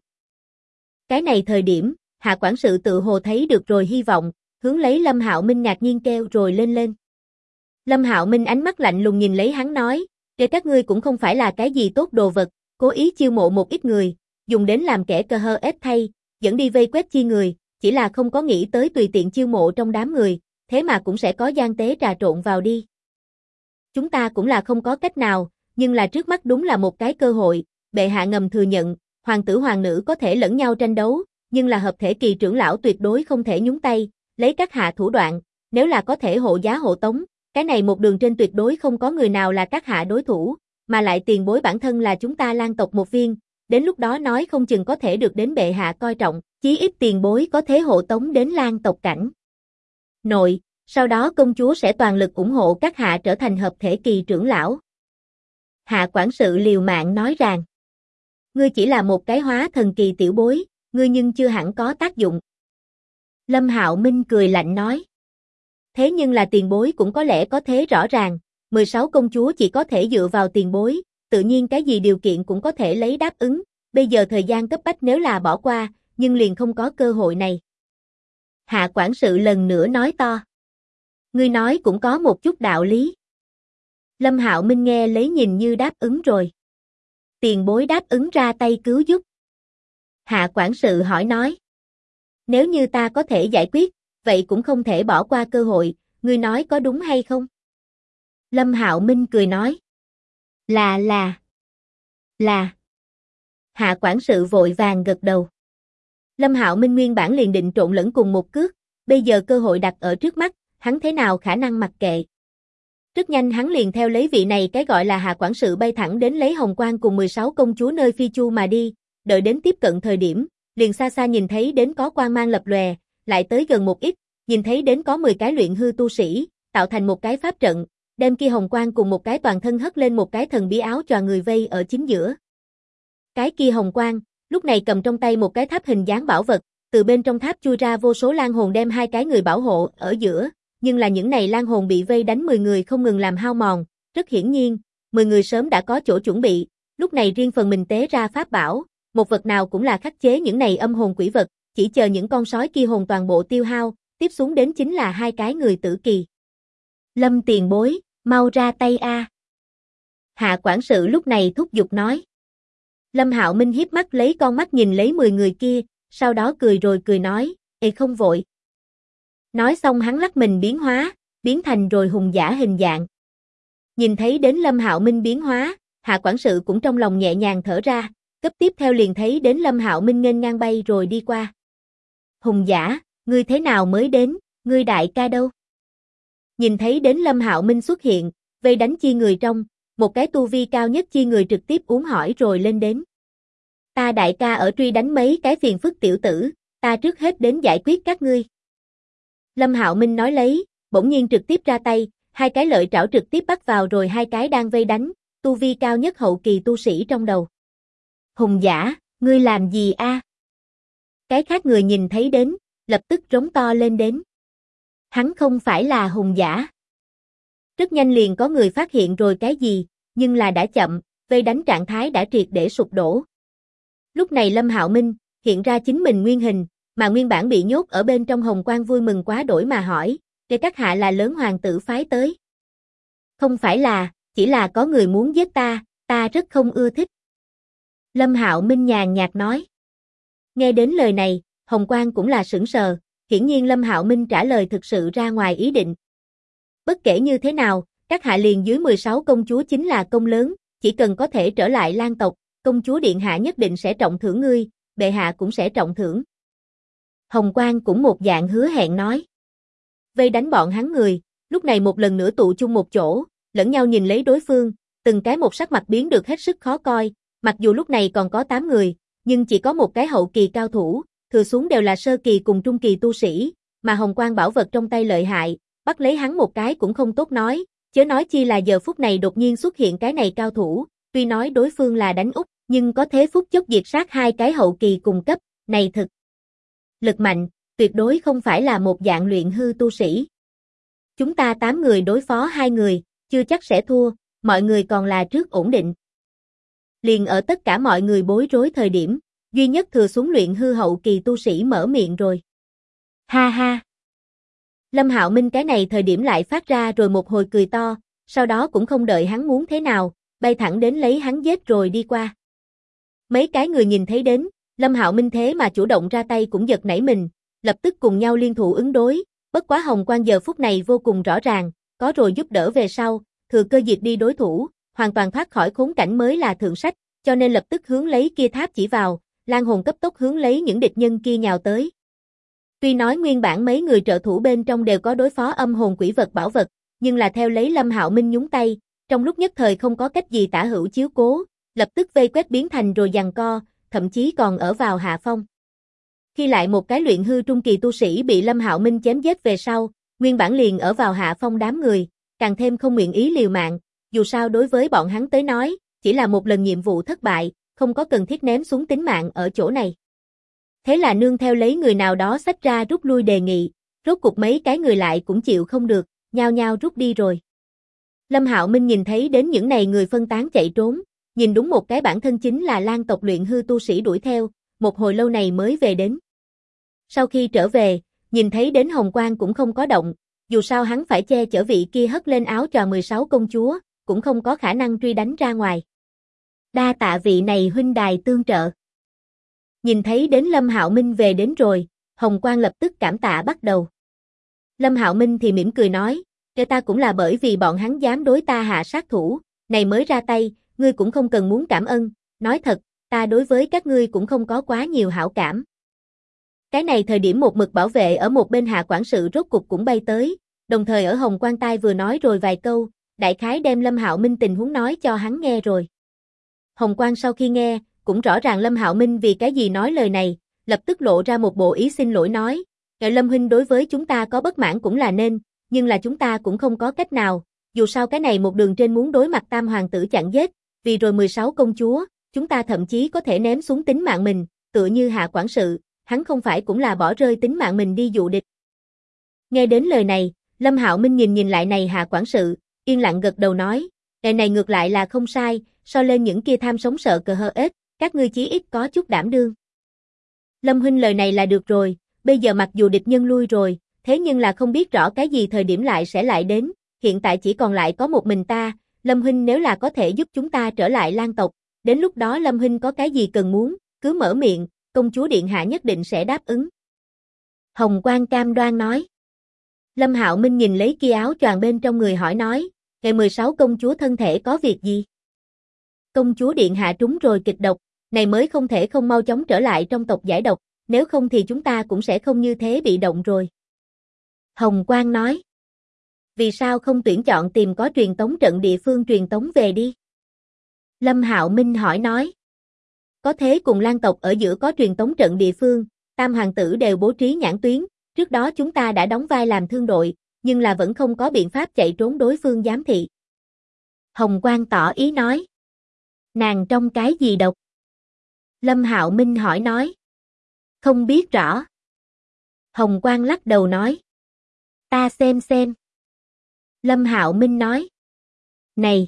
Cái này thời điểm, Hạ quản sự tự hồ thấy được rồi hy vọng, hướng lấy Lâm Hạo Minh ngạc nhiên kêu rồi lên. Lâm Hạo Minh ánh mắt lạnh lùng nhìn lấy hắn nói, kể các ngươi cũng không phải là cái gì tốt đồ vật, cố ý chiêu mộ một ít người, dùng đến làm kẻ cơ hơ ép thay, dẫn đi vây quét chi người, chỉ là không có nghĩ tới tùy tiện chiêu mộ trong đám người, thế mà cũng sẽ có gian tế trà trộn vào đi. Chúng ta cũng là không có cách nào, nhưng là trước mắt đúng là một cái cơ hội, bệ hạ ngầm thừa nhận, hoàng tử hoàng nữ có thể lẫn nhau tranh đấu, nhưng là hợp thể kỳ trưởng lão tuyệt đối không thể nhúng tay, lấy các hạ thủ đoạn, nếu là có thể hộ giá hộ tống, cái này một đường trên tuyệt đối không có người nào là các hạ đối thủ, mà lại tiền bối bản thân là chúng ta Lan tộc một viên, đến lúc đó nói không chừng có thể được đến bệ hạ coi trọng, chí ít tiền bối có thể hộ tống đến Lan tộc cảnh nội, sau đó công chúa sẽ toàn lực ủng hộ các hạ trở thành hợp thể kỳ trưởng lão. Hạ quản sự liều mạng nói rằng, ngươi chỉ là một cái hóa thần kỳ tiểu bối, ngươi nhưng chưa hẳn có tác dụng. Lâm Hạo Minh cười lạnh nói, thế nhưng là tiền bối cũng có lẽ có thế rõ ràng, 16 công chúa chỉ có thể dựa vào tiền bối, tự nhiên cái gì điều kiện cũng có thể lấy đáp ứng, bây giờ thời gian cấp bách nếu là bỏ qua, nhưng liền không có cơ hội này. Hạ quản sự lần nữa nói to, ngươi nói cũng có một chút đạo lý. Lâm Hạo Minh nghe lấy nhìn như đáp ứng rồi. Tiền bối đáp ứng ra tay cứu giúp. Hạ quản sự hỏi nói, nếu như ta có thể giải quyết, vậy cũng không thể bỏ qua cơ hội, ngươi nói có đúng hay không? Lâm Hạo Minh cười nói. Là. Hạ quản sự vội vàng gật đầu. Lâm Hạo Minh nguyên bản liền định trộn lẫn cùng một cước, bây giờ cơ hội đặt ở trước mắt, hắn thế nào khả năng mặc kệ. Rất nhanh hắn liền theo lấy vị này cái gọi là hạ quản sự bay thẳng đến lấy Hồng Quang cùng 16 công chúa nơi Phi Chu mà đi, đợi đến tiếp cận thời điểm, liền xa xa nhìn thấy đến có quang mang lập lòe, lại tới gần một ít, nhìn thấy đến có 10 cái luyện hư tu sĩ, tạo thành một cái pháp trận, đem kia Hồng Quang cùng một cái toàn thân hất lên một cái thần bí áo choàng người vây ở chính giữa. Cái kia Hồng Quang, lúc này cầm trong tay một cái tháp hình dáng bảo vật, từ bên trong tháp chui ra vô số lang hồn đem hai cái người bảo hộ ở giữa, nhưng là những này lang hồn bị vây đánh 10 người không ngừng làm hao mòn, rất hiển nhiên, 10 người sớm đã có chỗ chuẩn bị, lúc này riêng phần mình tế ra pháp bảo, một vật nào cũng là khắc chế những này âm hồn quỷ vật, chỉ chờ những con sói kia hồn toàn bộ tiêu hao, tiếp xuống đến chính là hai cái người tử kỳ. Lâm tiền bối, mau ra tay a. Hạ quản sự lúc này thúc giục nói. Lâm Hạo Minh hiếp mắt lấy con mắt nhìn lấy 10 người kia, sau đó cười rồi cười nói, ê không vội. Nói xong hắn lắc mình biến hóa, biến thành rồi hùng giả hình dạng. Nhìn thấy đến Lâm Hạo Minh biến hóa, Hạ quản sự cũng trong lòng nhẹ nhàng thở ra, cấp tiếp theo liền thấy đến Lâm Hạo Minh nghênh ngang bay rồi đi qua. Hùng giả, ngươi thế nào mới đến, ngươi đại ca đâu? Nhìn thấy đến Lâm Hạo Minh xuất hiện, vây đánh chi người trong, một cái tu vi cao nhất chi người trực tiếp uống hỏi rồi lên đến. Ta đại ca ở truy đánh mấy cái phiền phức tiểu tử, ta trước hết đến giải quyết các ngươi. Lâm Hạo Minh nói lấy, bỗng nhiên trực tiếp ra tay, hai cái lợi trảo trực tiếp bắt vào rồi hai cái đang vây đánh, tu vi cao nhất hậu kỳ tu sĩ trong đầu. Hùng giả, ngươi làm gì a? Cái khác người nhìn thấy đến, lập tức rống to lên đến. Hắn không phải là hùng giả. Rất nhanh liền có người phát hiện rồi cái gì, nhưng là đã chậm, vây đánh trạng thái đã triệt để sụp đổ. Lúc này Lâm Hạo Minh hiện ra chính mình nguyên hình, mà nguyên bản bị nhốt ở bên trong Hồng Quang vui mừng quá đổi mà hỏi, "Kẻ các hạ là lớn hoàng tử phái tới?" "Không phải là, chỉ là có người muốn giết ta, ta rất không ưa thích." Lâm Hạo Minh nhàn nhạt nói. Nghe đến lời này, Hồng Quang cũng là sửng sờ, hiển nhiên Lâm Hạo Minh trả lời thực sự ra ngoài ý định. Bất kể như thế nào, các hạ liền dưới 16 công chúa chính là công lớn, chỉ cần có thể trở lại Lan tộc, công chúa điện hạ nhất định sẽ trọng thưởng ngươi, bệ hạ cũng sẽ trọng thưởng. Hồng Quang cũng một dạng hứa hẹn nói. Vây đánh bọn hắn người, lúc này một lần nữa tụ chung một chỗ, lẫn nhau nhìn lấy đối phương, từng cái một sắc mặt biến được hết sức khó coi, mặc dù lúc này còn có 8 người, nhưng chỉ có một cái hậu kỳ cao thủ, thừa xuống đều là sơ kỳ cùng trung kỳ tu sĩ, mà Hồng Quang bảo vật trong tay lợi hại, bắt lấy hắn một cái cũng không tốt nói, chớ nói chi là giờ phút này đột nhiên xuất hiện cái này cao thủ, tuy nói đối phương là đánh úp, nhưng có thế phút chốc diệt sát hai cái hậu kỳ cùng cấp, này thực lực mạnh, tuyệt đối không phải là một dạng luyện hư tu sĩ. Chúng ta 8 người đối phó 2 người, chưa chắc sẽ thua, mọi người còn là trước ổn định. Liền ở tất cả mọi người bối rối thời điểm, duy nhất thừa xuống luyện hư hậu kỳ tu sĩ mở miệng rồi. Ha ha! Lâm Hạo Minh cái này thời điểm lại phát ra rồi một hồi cười to, sau đó cũng không đợi hắn muốn thế nào, bay thẳng đến lấy hắn giết rồi đi qua. Mấy cái người nhìn thấy đến, Lâm Hạo Minh thế mà chủ động ra tay cũng giật nảy mình, lập tức cùng nhau liên thủ ứng đối, bất quá Hồng Quang giờ phút này vô cùng rõ ràng, có rồi giúp đỡ về sau, thừa cơ diệt đi đối thủ, hoàn toàn thoát khỏi khốn cảnh mới là thượng sách, cho nên lập tức hướng lấy kia tháp chỉ vào, lang hồn cấp tốc hướng lấy những địch nhân kia nhào tới. Tuy nói nguyên bản mấy người trợ thủ bên trong đều có đối phó âm hồn quỷ vật bảo vật, nhưng là theo lấy Lâm Hạo Minh nhúng tay, trong lúc nhất thời không có cách gì tả hữu chiếu cố, lập tức vây quét biến thành rồi giằng co, thậm chí còn ở vào hạ phong. Khi lại một cái luyện hư trung kỳ tu sĩ bị Lâm Hạo Minh chém giết về sau, nguyên bản liền ở vào hạ phong đám người, càng thêm không nguyện ý liều mạng, dù sao đối với bọn hắn tới nói, chỉ là một lần nhiệm vụ thất bại, không có cần thiết ném xuống tính mạng ở chỗ này. Thế là nương theo lấy người nào đó xách ra rút lui đề nghị, rốt cục mấy cái người lại cũng chịu không được, nhao nhao rút đi rồi. Lâm Hạo Minh nhìn thấy đến những này người phân tán chạy trốn, nhìn đúng một cái bản thân chính là Lan tộc luyện hư tu sĩ đuổi theo, một hồi lâu này mới về đến. Sau khi trở về, nhìn thấy đến Hồng Quang cũng không có động, dù sao hắn phải che chở vị kia hất lên áo choàng 16 công chúa, cũng không có khả năng truy đánh ra ngoài. Đa tạ vị này huynh đài tương trợ. Nhìn thấy đến Lâm Hạo Minh về đến rồi, Hồng Quang lập tức cảm tạ bắt đầu. Lâm Hạo Minh thì mỉm cười nói, kể ta cũng là bởi vì bọn hắn dám đối ta hạ sát thủ, này mới ra tay, ngươi cũng không cần muốn cảm ơn, nói thật, ta đối với các ngươi cũng không có quá nhiều hảo cảm. Cái này thời điểm một mực bảo vệ ở một bên hạ quản sự rốt cục cũng bay tới, đồng thời ở Hồng Quan tai vừa nói rồi vài câu, đại khái đem Lâm Hạo Minh tình huống nói cho hắn nghe rồi. Hồng Quan sau khi nghe, cũng rõ ràng Lâm Hạo Minh vì cái gì nói lời này, lập tức lộ ra một bộ ý xin lỗi nói, Lâm huynh đối với chúng ta có bất mãn cũng là nên, nhưng là chúng ta cũng không có cách nào, dù sao cái này một đường trên muốn đối mặt tam hoàng tử chặn giết, vì rồi 16 công chúa, chúng ta thậm chí có thể ném xuống tính mạng mình, tựa như hạ quản sự, hắn không phải cũng là bỏ rơi tính mạng mình đi dụ địch. Nghe đến lời này, Lâm Hạo Minh nhìn lại này hạ quản sự, yên lặng gật đầu nói, lời này ngược lại là không sai, so lên những kia tham sống sợ cờ hơ ếch, các ngươi chí ít có chút đảm đương. Lâm huynh lời này là được rồi, bây giờ mặc dù địch nhân lui rồi, thế nhưng là không biết rõ cái gì thời điểm lại sẽ lại đến, hiện tại chỉ còn lại có một mình ta, Lâm huynh nếu là có thể giúp chúng ta trở lại Lan tộc, đến lúc đó Lâm huynh có cái gì cần muốn, cứ mở miệng, công chúa điện hạ nhất định sẽ đáp ứng. Hồng Quan cam đoan nói. Lâm Hạo Minh nhìn lấy kia áo choàng bên trong người hỏi nói, ngày 16 công chúa thân thể có việc gì? Công chúa điện hạ trúng rồi kịch độc, này mới không thể không mau chóng trở lại trong tộc giải độc, nếu không thì chúng ta cũng sẽ không như thế bị động rồi. Hồng Quan nói. Vì sao không tuyển chọn tìm có truyền tống trận địa phương truyền tống về đi? Lâm Hạo Minh hỏi nói. Có thế cùng Lan tộc ở giữa có truyền tống trận địa phương, tam hoàng tử đều bố trí nhãn tuyến, trước đó chúng ta đã đóng vai làm thương đội, nhưng là vẫn không có biện pháp chạy trốn đối phương giám thị. Hồng Quan tỏ ý nói. Nàng trong cái gì độc? Lâm Hạo Minh hỏi nói. Không biết rõ. Hồng Quan lắc đầu nói. Ta xem. Lâm Hạo Minh nói. Này!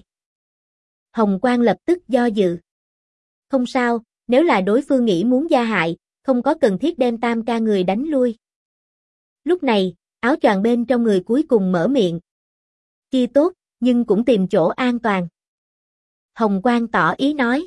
Hồng Quan lập tức do dự. Không sao, nếu là đối phương nghĩ muốn gia hại, không có cần thiết đem tam ca người đánh lui. Lúc này, áo choàng bên trong người cuối cùng mở miệng. Kia tốt, nhưng cũng tìm chỗ an toàn. Hồng Quan tỏ ý nói.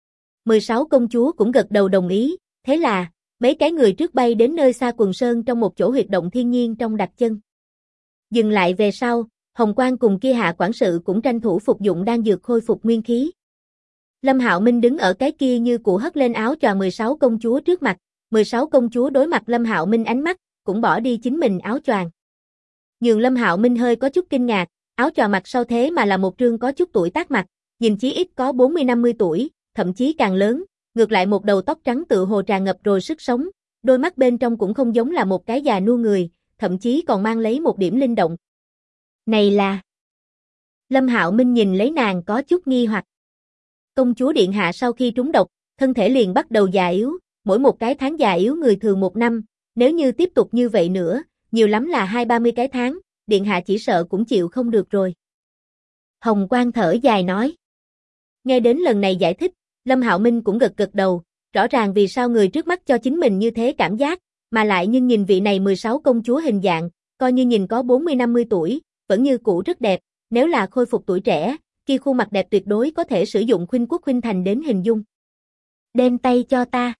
16 công chúa cũng gật đầu đồng ý, thế là, mấy cái người trước bay đến nơi xa quần sơn trong một chỗ huyệt động thiên nhiên trong đặt chân. Dừng lại về sau, Hồng Quan cùng kia hạ quản sự cũng tranh thủ phục dụng đan dược khôi phục nguyên khí. Lâm Hạo Minh đứng ở cái kia như cụ hất lên áo choàng 16 công chúa trước mặt, 16 công chúa đối mặt Lâm Hạo Minh ánh mắt, cũng bỏ đi chính mình áo choàng. Nhường Lâm Hạo Minh hơi có chút kinh ngạc, áo choàng mặt sau thế mà là một trương có chút tuổi tác mặt, nhìn chí ít có 40-50 tuổi, thậm chí càng lớn, ngược lại một đầu tóc trắng tựa hồ tràn ngập rồi sức sống, đôi mắt bên trong cũng không giống là một cái già nua người, thậm chí còn mang lấy một điểm linh động. Này là... Lâm Hạo Minh nhìn lấy nàng có chút nghi hoặc. Công chúa điện hạ sau khi trúng độc, thân thể liền bắt đầu già yếu, mỗi một cái tháng già yếu người thường 1 năm, nếu như tiếp tục như vậy nữa, nhiều lắm là 20-30 cái tháng, điện hạ chỉ sợ cũng chịu không được rồi. Hồng Quan thở dài nói. Nghe đến lần này giải thích, Lâm Hạo Minh cũng gật đầu, rõ ràng vì sao người trước mắt cho chính mình như thế cảm giác, mà lại nhưng nhìn vị này 16 công chúa hình dạng, coi như nhìn có 40-50 tuổi, vẫn như cũ rất đẹp, nếu là khôi phục tuổi trẻ, kia khuôn mặt đẹp tuyệt đối có thể sử dụng khuynh quốc khuynh thành đến hình dung. Đem tay cho ta.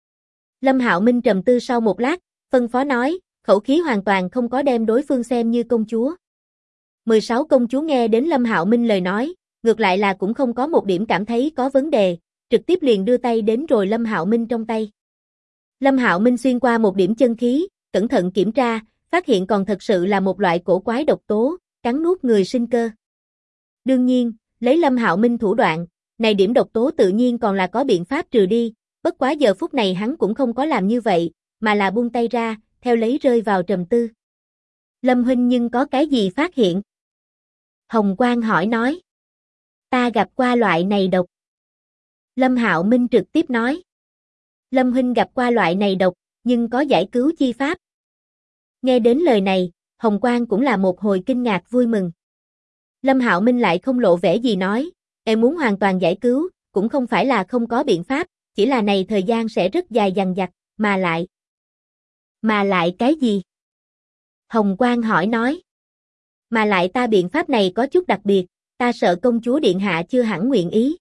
Lâm Hạo Minh trầm tư sau một lát, phân phó nói, khẩu khí hoàn toàn không có đem đối phương xem như công chúa. 16 công chúa nghe đến Lâm Hạo Minh lời nói, ngược lại là cũng không có một điểm cảm thấy có vấn đề, trực tiếp liền đưa tay đến rồi Lâm Hạo Minh trong tay. Lâm Hạo Minh xuyên qua một điểm chân khí, cẩn thận kiểm tra, phát hiện còn thật sự là một loại cổ quái độc tố, cắn nuốt người sinh cơ. Đương nhiên, lấy Lâm Hạo Minh thủ đoạn, này điểm độc tố tự nhiên còn là có biện pháp trừ đi, bất quá giờ phút này hắn cũng không có làm như vậy, mà là buông tay ra, theo lấy rơi vào trầm tư. Lâm huynh nhưng có cái gì phát hiện? Hồng Quan hỏi nói. Ta gặp qua loại này độc. Lâm Hạo Minh trực tiếp nói. Lâm huynh gặp qua loại này độc, nhưng có giải cứu chi pháp. Nghe đến lời này, Hồng Quan cũng là một hồi kinh ngạc vui mừng. Lâm Hạo Minh lại không lộ vẻ gì nói, em muốn hoàn toàn giải cứu, cũng không phải là không có biện pháp, chỉ là này thời gian sẽ rất dài dằng dặc, mà lại. Mà lại cái gì? Hồng Quan hỏi nói. Mà lại ta biện pháp này có chút đặc biệt, ta sợ công chúa điện hạ chưa hẳn nguyện ý.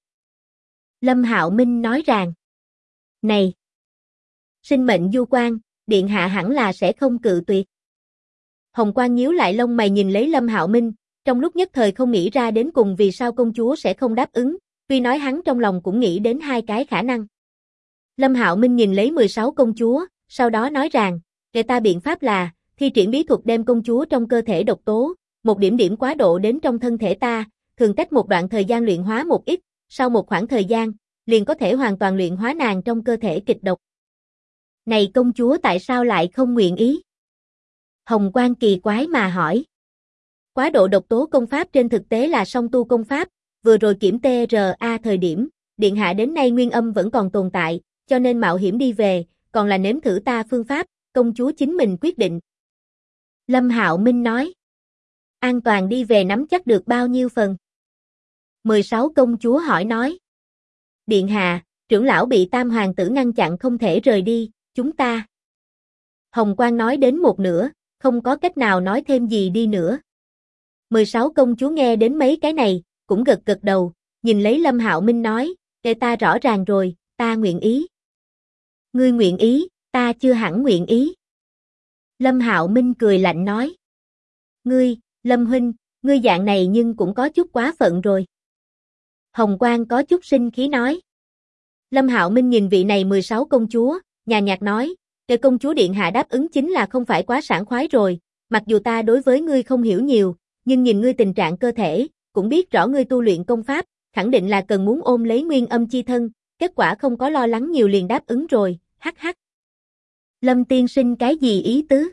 Lâm Hạo Minh nói rằng. Này! Sinh mệnh du quan, điện hạ hẳn là sẽ không cự tuyệt. Hồng Quang nhíu lại lông mày nhìn lấy Lâm Hạo Minh, trong lúc nhất thời không nghĩ ra đến cùng vì sao công chúa sẽ không đáp ứng, tuy nói hắn trong lòng cũng nghĩ đến hai cái khả năng. Lâm Hạo Minh nhìn lấy 16 công chúa, sau đó nói rằng, để ta biện pháp là, thi triển bí thuật đem công chúa trong cơ thể độc tố, một điểm điểm quá độ đến trong thân thể ta, thường cách một đoạn thời gian luyện hóa một ít, sau một khoảng thời gian, liền có thể hoàn toàn luyện hóa nàng trong cơ thể kịch độc. Này công chúa tại sao lại không nguyện ý? Hồng Quang kỳ quái mà hỏi. Quá độ độc tố công pháp trên thực tế là song tu công pháp, vừa rồi kiểm TRA thời điểm, điện hạ đến nay nguyên âm vẫn còn tồn tại, cho nên mạo hiểm đi về, còn là nếm thử ta phương pháp, công chúa chính mình quyết định. Lâm Hạo Minh nói. An toàn đi về nắm chắc được bao nhiêu phần? 16 công chúa hỏi nói. Điện hạ, trưởng lão bị Tam hoàng tử ngăn chặn không thể rời đi, chúng ta. Hồng Quang nói đến một nửa, không có cách nào nói thêm gì đi nữa. 16 công chúa nghe đến mấy cái này, cũng gật gật đầu, nhìn lấy Lâm Hạo Minh nói, để ta rõ ràng rồi, ta nguyện ý. Ngươi nguyện ý, ta chưa hẳn nguyện ý. Lâm Hạo Minh cười lạnh nói. Ngươi, Lâm huynh, ngươi dạng này nhưng cũng có chút quá phận rồi. Hồng Quang có chút sinh khí nói. Lâm Hạo Minh nhìn vị này 16 công chúa, nhàn nhạt nói, để công chúa điện hạ đáp ứng chính là không phải quá sảng khoái rồi, mặc dù ta đối với ngươi không hiểu nhiều, nhưng nhìn ngươi tình trạng cơ thể, cũng biết rõ ngươi tu luyện công pháp, khẳng định là cần muốn ôm lấy nguyên âm chi thân, kết quả không có lo lắng nhiều liền đáp ứng rồi, hắc hắc. Lâm tiên sinh cái gì ý tứ?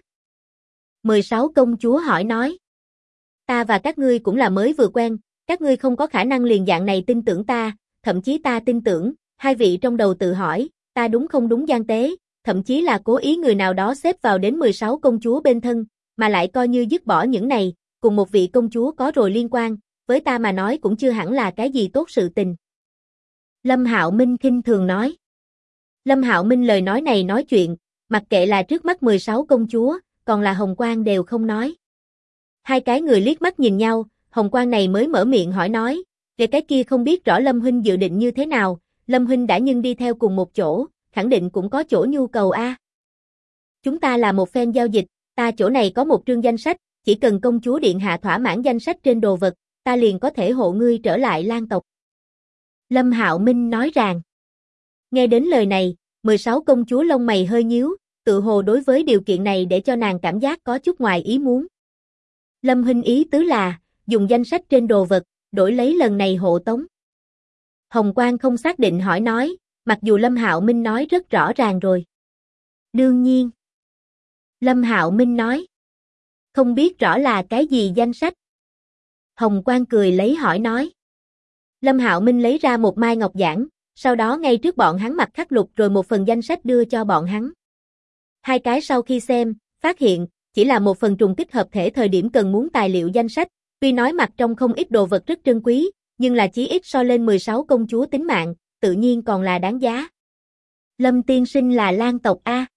16 công chúa hỏi nói. Ta và các ngươi cũng là mới vừa quen, các ngươi không có khả năng liền dạng này tin tưởng ta, thậm chí ta tin tưởng, hai vị trong đầu tự hỏi, ta đúng không đúng gian tế, thậm chí là cố ý người nào đó xếp vào đến 16 công chúa bên thân, mà lại coi như dứt bỏ những này, cùng một vị công chúa có rồi liên quan, với ta mà nói cũng chưa hẳn là cái gì tốt sự tình. Lâm Hạo Minh khinh thường nói. Lâm Hạo Minh lời nói này nói chuyện, mặc kệ là trước mắt 16 công chúa, còn là Hồng Quang đều không nói. Hai cái người liếc mắt nhìn nhau, Hồng Quang này mới mở miệng hỏi nói, về cái kia không biết rõ Lâm huynh dự định như thế nào, Lâm huynh đã nhưng đi theo cùng một chỗ, khẳng định cũng có chỗ nhu cầu a. Chúng ta là một phen giao dịch, ta chỗ này có một trương danh sách, chỉ cần công chúa điện hạ thỏa mãn danh sách trên đồ vật, ta liền có thể hộ ngươi trở lại Lan tộc. Lâm Hạo Minh nói rằng. Nghe đến lời này, 16 công chúa lông mày hơi nhíu, tự hồ đối với điều kiện này để cho nàng cảm giác có chút ngoài ý muốn. Lâm huynh ý tứ là, dùng danh sách trên đồ vật, đổi lấy lần này hộ tống. Hồng Quang không xác định hỏi nói, mặc dù Lâm Hạo Minh nói rất rõ ràng rồi. Đương nhiên. Lâm Hạo Minh nói. Không biết rõ là cái gì danh sách. Hồng Quang cười lấy hỏi nói. Lâm Hạo Minh lấy ra một mai ngọc giản, sau đó ngay trước bọn hắn mặt khắc lục rồi một phần danh sách đưa cho bọn hắn. Hai cái sau khi xem, phát hiện, chỉ là một phần trùng kích hợp thể thời điểm cần muốn tài liệu danh sách, tuy nói mặt trong không ít đồ vật rất trân quý, nhưng là chí ít so lên 16 công chúa tính mạng, tự nhiên còn là đáng giá. Lâm tiên sinh là Lan tộc A.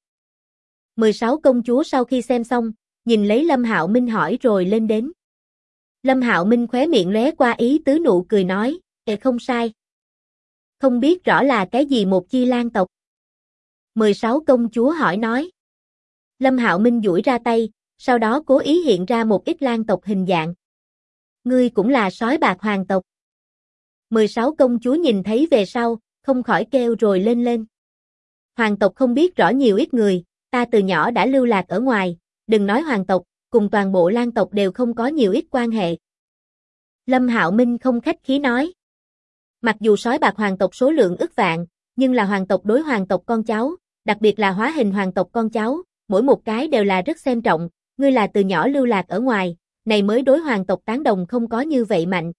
16 công chúa sau khi xem xong, nhìn lấy Lâm Hạo Minh hỏi rồi lên đến. Lâm Hạo Minh khóe miệng lóe qua ý tứ nụ cười nói, không sai. Không biết rõ là cái gì một chi Lan tộc. 16 công chúa hỏi nói. Lâm Hạo Minh duỗi ra tay, sau đó cố ý hiện ra một ít Lan tộc hình dạng. Ngươi cũng là sói bạc hoàng tộc. 16 công chúa nhìn thấy về sau, không khỏi kêu rồi lên lên. Hoàng tộc không biết rõ nhiều ít người, ta từ nhỏ đã lưu lạc ở ngoài, đừng nói hoàng tộc, cùng toàn bộ Lan tộc đều không có nhiều ít quan hệ. Lâm Hạo Minh không khách khí nói. Mặc dù sói bạc hoàng tộc số lượng ức vạn, nhưng là hoàng tộc đối hoàng tộc con cháu, đặc biệt là hóa hình hoàng tộc con cháu, mỗi một cái đều là rất xem trọng, ngươi là từ nhỏ lưu lạc ở ngoài, này mới đối hoàng tộc tán đồng không có như vậy mạnh.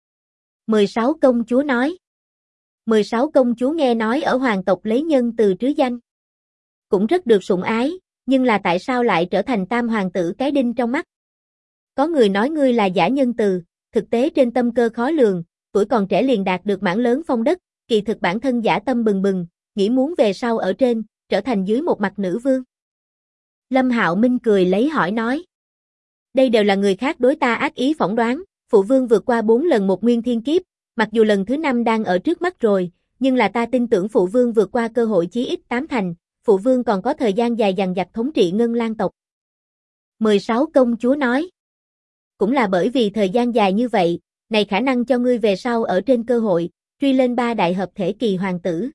16 công chúa nói. 16 công chúa nghe nói ở hoàng tộc lấy nhân từ trứ danh. Cũng rất được sủng ái, nhưng là tại sao lại trở thành tam hoàng tử cái đinh trong mắt? Có người nói ngươi là giả nhân từ, thực tế trên tâm cơ khó lường, tuổi còn trẻ liền đạt được mảng lớn phong đất, kỳ thực bản thân giả tâm bừng bừng, nghĩ muốn về sau ở trên, trở thành dưới một mặt nữ vương. Lâm Hạo Minh cười lấy hỏi nói. Đây đều là người khác đối ta ác ý phỏng đoán, phụ vương vượt qua 4 lần một nguyên thiên kiếp, mặc dù lần thứ 5 đang ở trước mắt rồi, nhưng là ta tin tưởng phụ vương vượt qua cơ hội chí ít 8 thành, phụ vương còn có thời gian dài dằng dặc thống trị Ngân Lan tộc. 16 công chúa nói. Cũng là bởi vì thời gian dài như vậy, này khả năng cho ngươi về sau ở trên cơ hội, truy lên 3 đại hợp thể kỳ hoàng tử.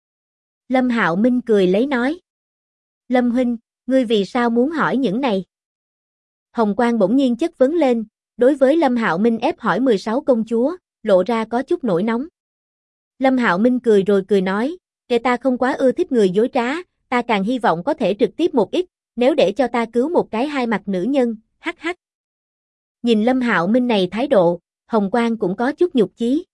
Lâm Hạo Minh cười lấy nói. Lâm huynh, ngươi vì sao muốn hỏi những này? Hồng Quang bỗng nhiên chất vấn lên, đối với Lâm Hạo Minh ép hỏi 16 công chúa, lộ ra có chút nổi nóng. Lâm Hạo Minh cười rồi cười nói, ta không quá ưa thích người dối trá, ta càng hy vọng có thể trực tiếp một ít, nếu để cho ta cứu một cái hai mặt nữ nhân, hắc hắc. Nhìn Lâm Hạo Minh này thái độ, Hồng Quang cũng có chút nhục chí.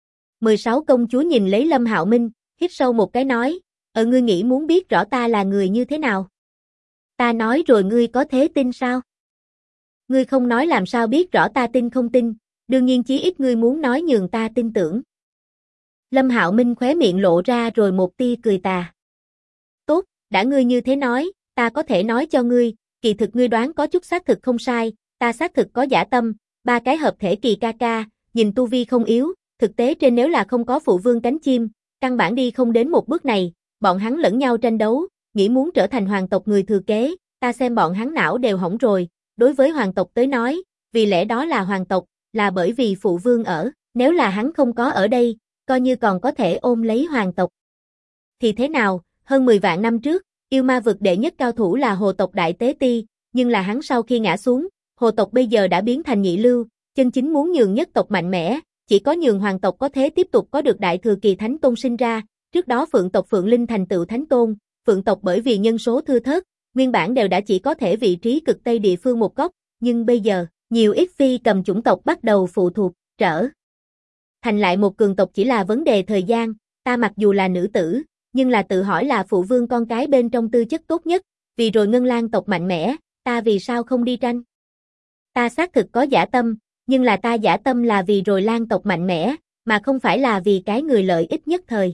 16 công chúa nhìn lấy Lâm Hạo Minh, hít sâu một cái nói, ngươi nghĩ muốn biết rõ ta là người như thế nào? Ta nói rồi ngươi có thế tin sao? Ngươi không nói làm sao biết rõ ta tin không tin, đương nhiên chí ít ngươi muốn nói nhường ta tin tưởng. Lâm Hạo Minh khóe miệng lộ ra rồi một tia cười tà. Tốt, đã ngươi như thế nói, ta có thể nói cho ngươi, kỳ thực ngươi đoán có chút xác thực không sai, ta xác thực có dã tâm, 3 cái hợp thể kỳ ca ca, nhìn tu vi không yếu, thực tế trên nếu là không có phụ vương cánh chim, căn bản đi không đến một bước này, bọn hắn lẫn nhau tranh đấu, nghĩ muốn trở thành hoàng tộc người thừa kế, ta xem bọn hắn não đều hỏng rồi, đối với hoàng tộc tới nói, vì lẽ đó là hoàng tộc, là bởi vì phụ vương ở, nếu là hắn không có ở đây, coi như còn có thể ôm lấy hoàng tộc. Thì thế nào, hơn 10 vạn năm trước, yêu ma vực đệ nhất cao thủ là hồ tộc Đại Tế Ti, nhưng là hắn sau khi ngã xuống, hồ tộc bây giờ đã biến thành nhị lưu, chân chính muốn nhường nhất tộc mạnh mẽ, chỉ có nhường hoàng tộc có thế tiếp tục có được đại thừa kỳ thánh tôn sinh ra, trước đó phượng tộc Phượng Linh thành tựu thánh tôn, phượng tộc bởi vì nhân số thưa thớt, nguyên bản đều đã chỉ có thể vị trí cực tây địa phương một góc, nhưng bây giờ, nhiều ít phi cầm chủng tộc bắt đầu phụ thuộc, trở thành lại một cường tộc chỉ là vấn đề thời gian, ta mặc dù là nữ tử, nhưng là tự hỏi là phụ vương con cái bên trong tư chất tốt nhất, vì rồi Ngân Lang tộc mạnh mẽ, ta vì sao không đi tranh? Ta xác thực có dã tâm, nhưng là ta dã tâm là vì rồi Lang tộc mạnh mẽ, mà không phải là vì cái người lợi ích nhất thời.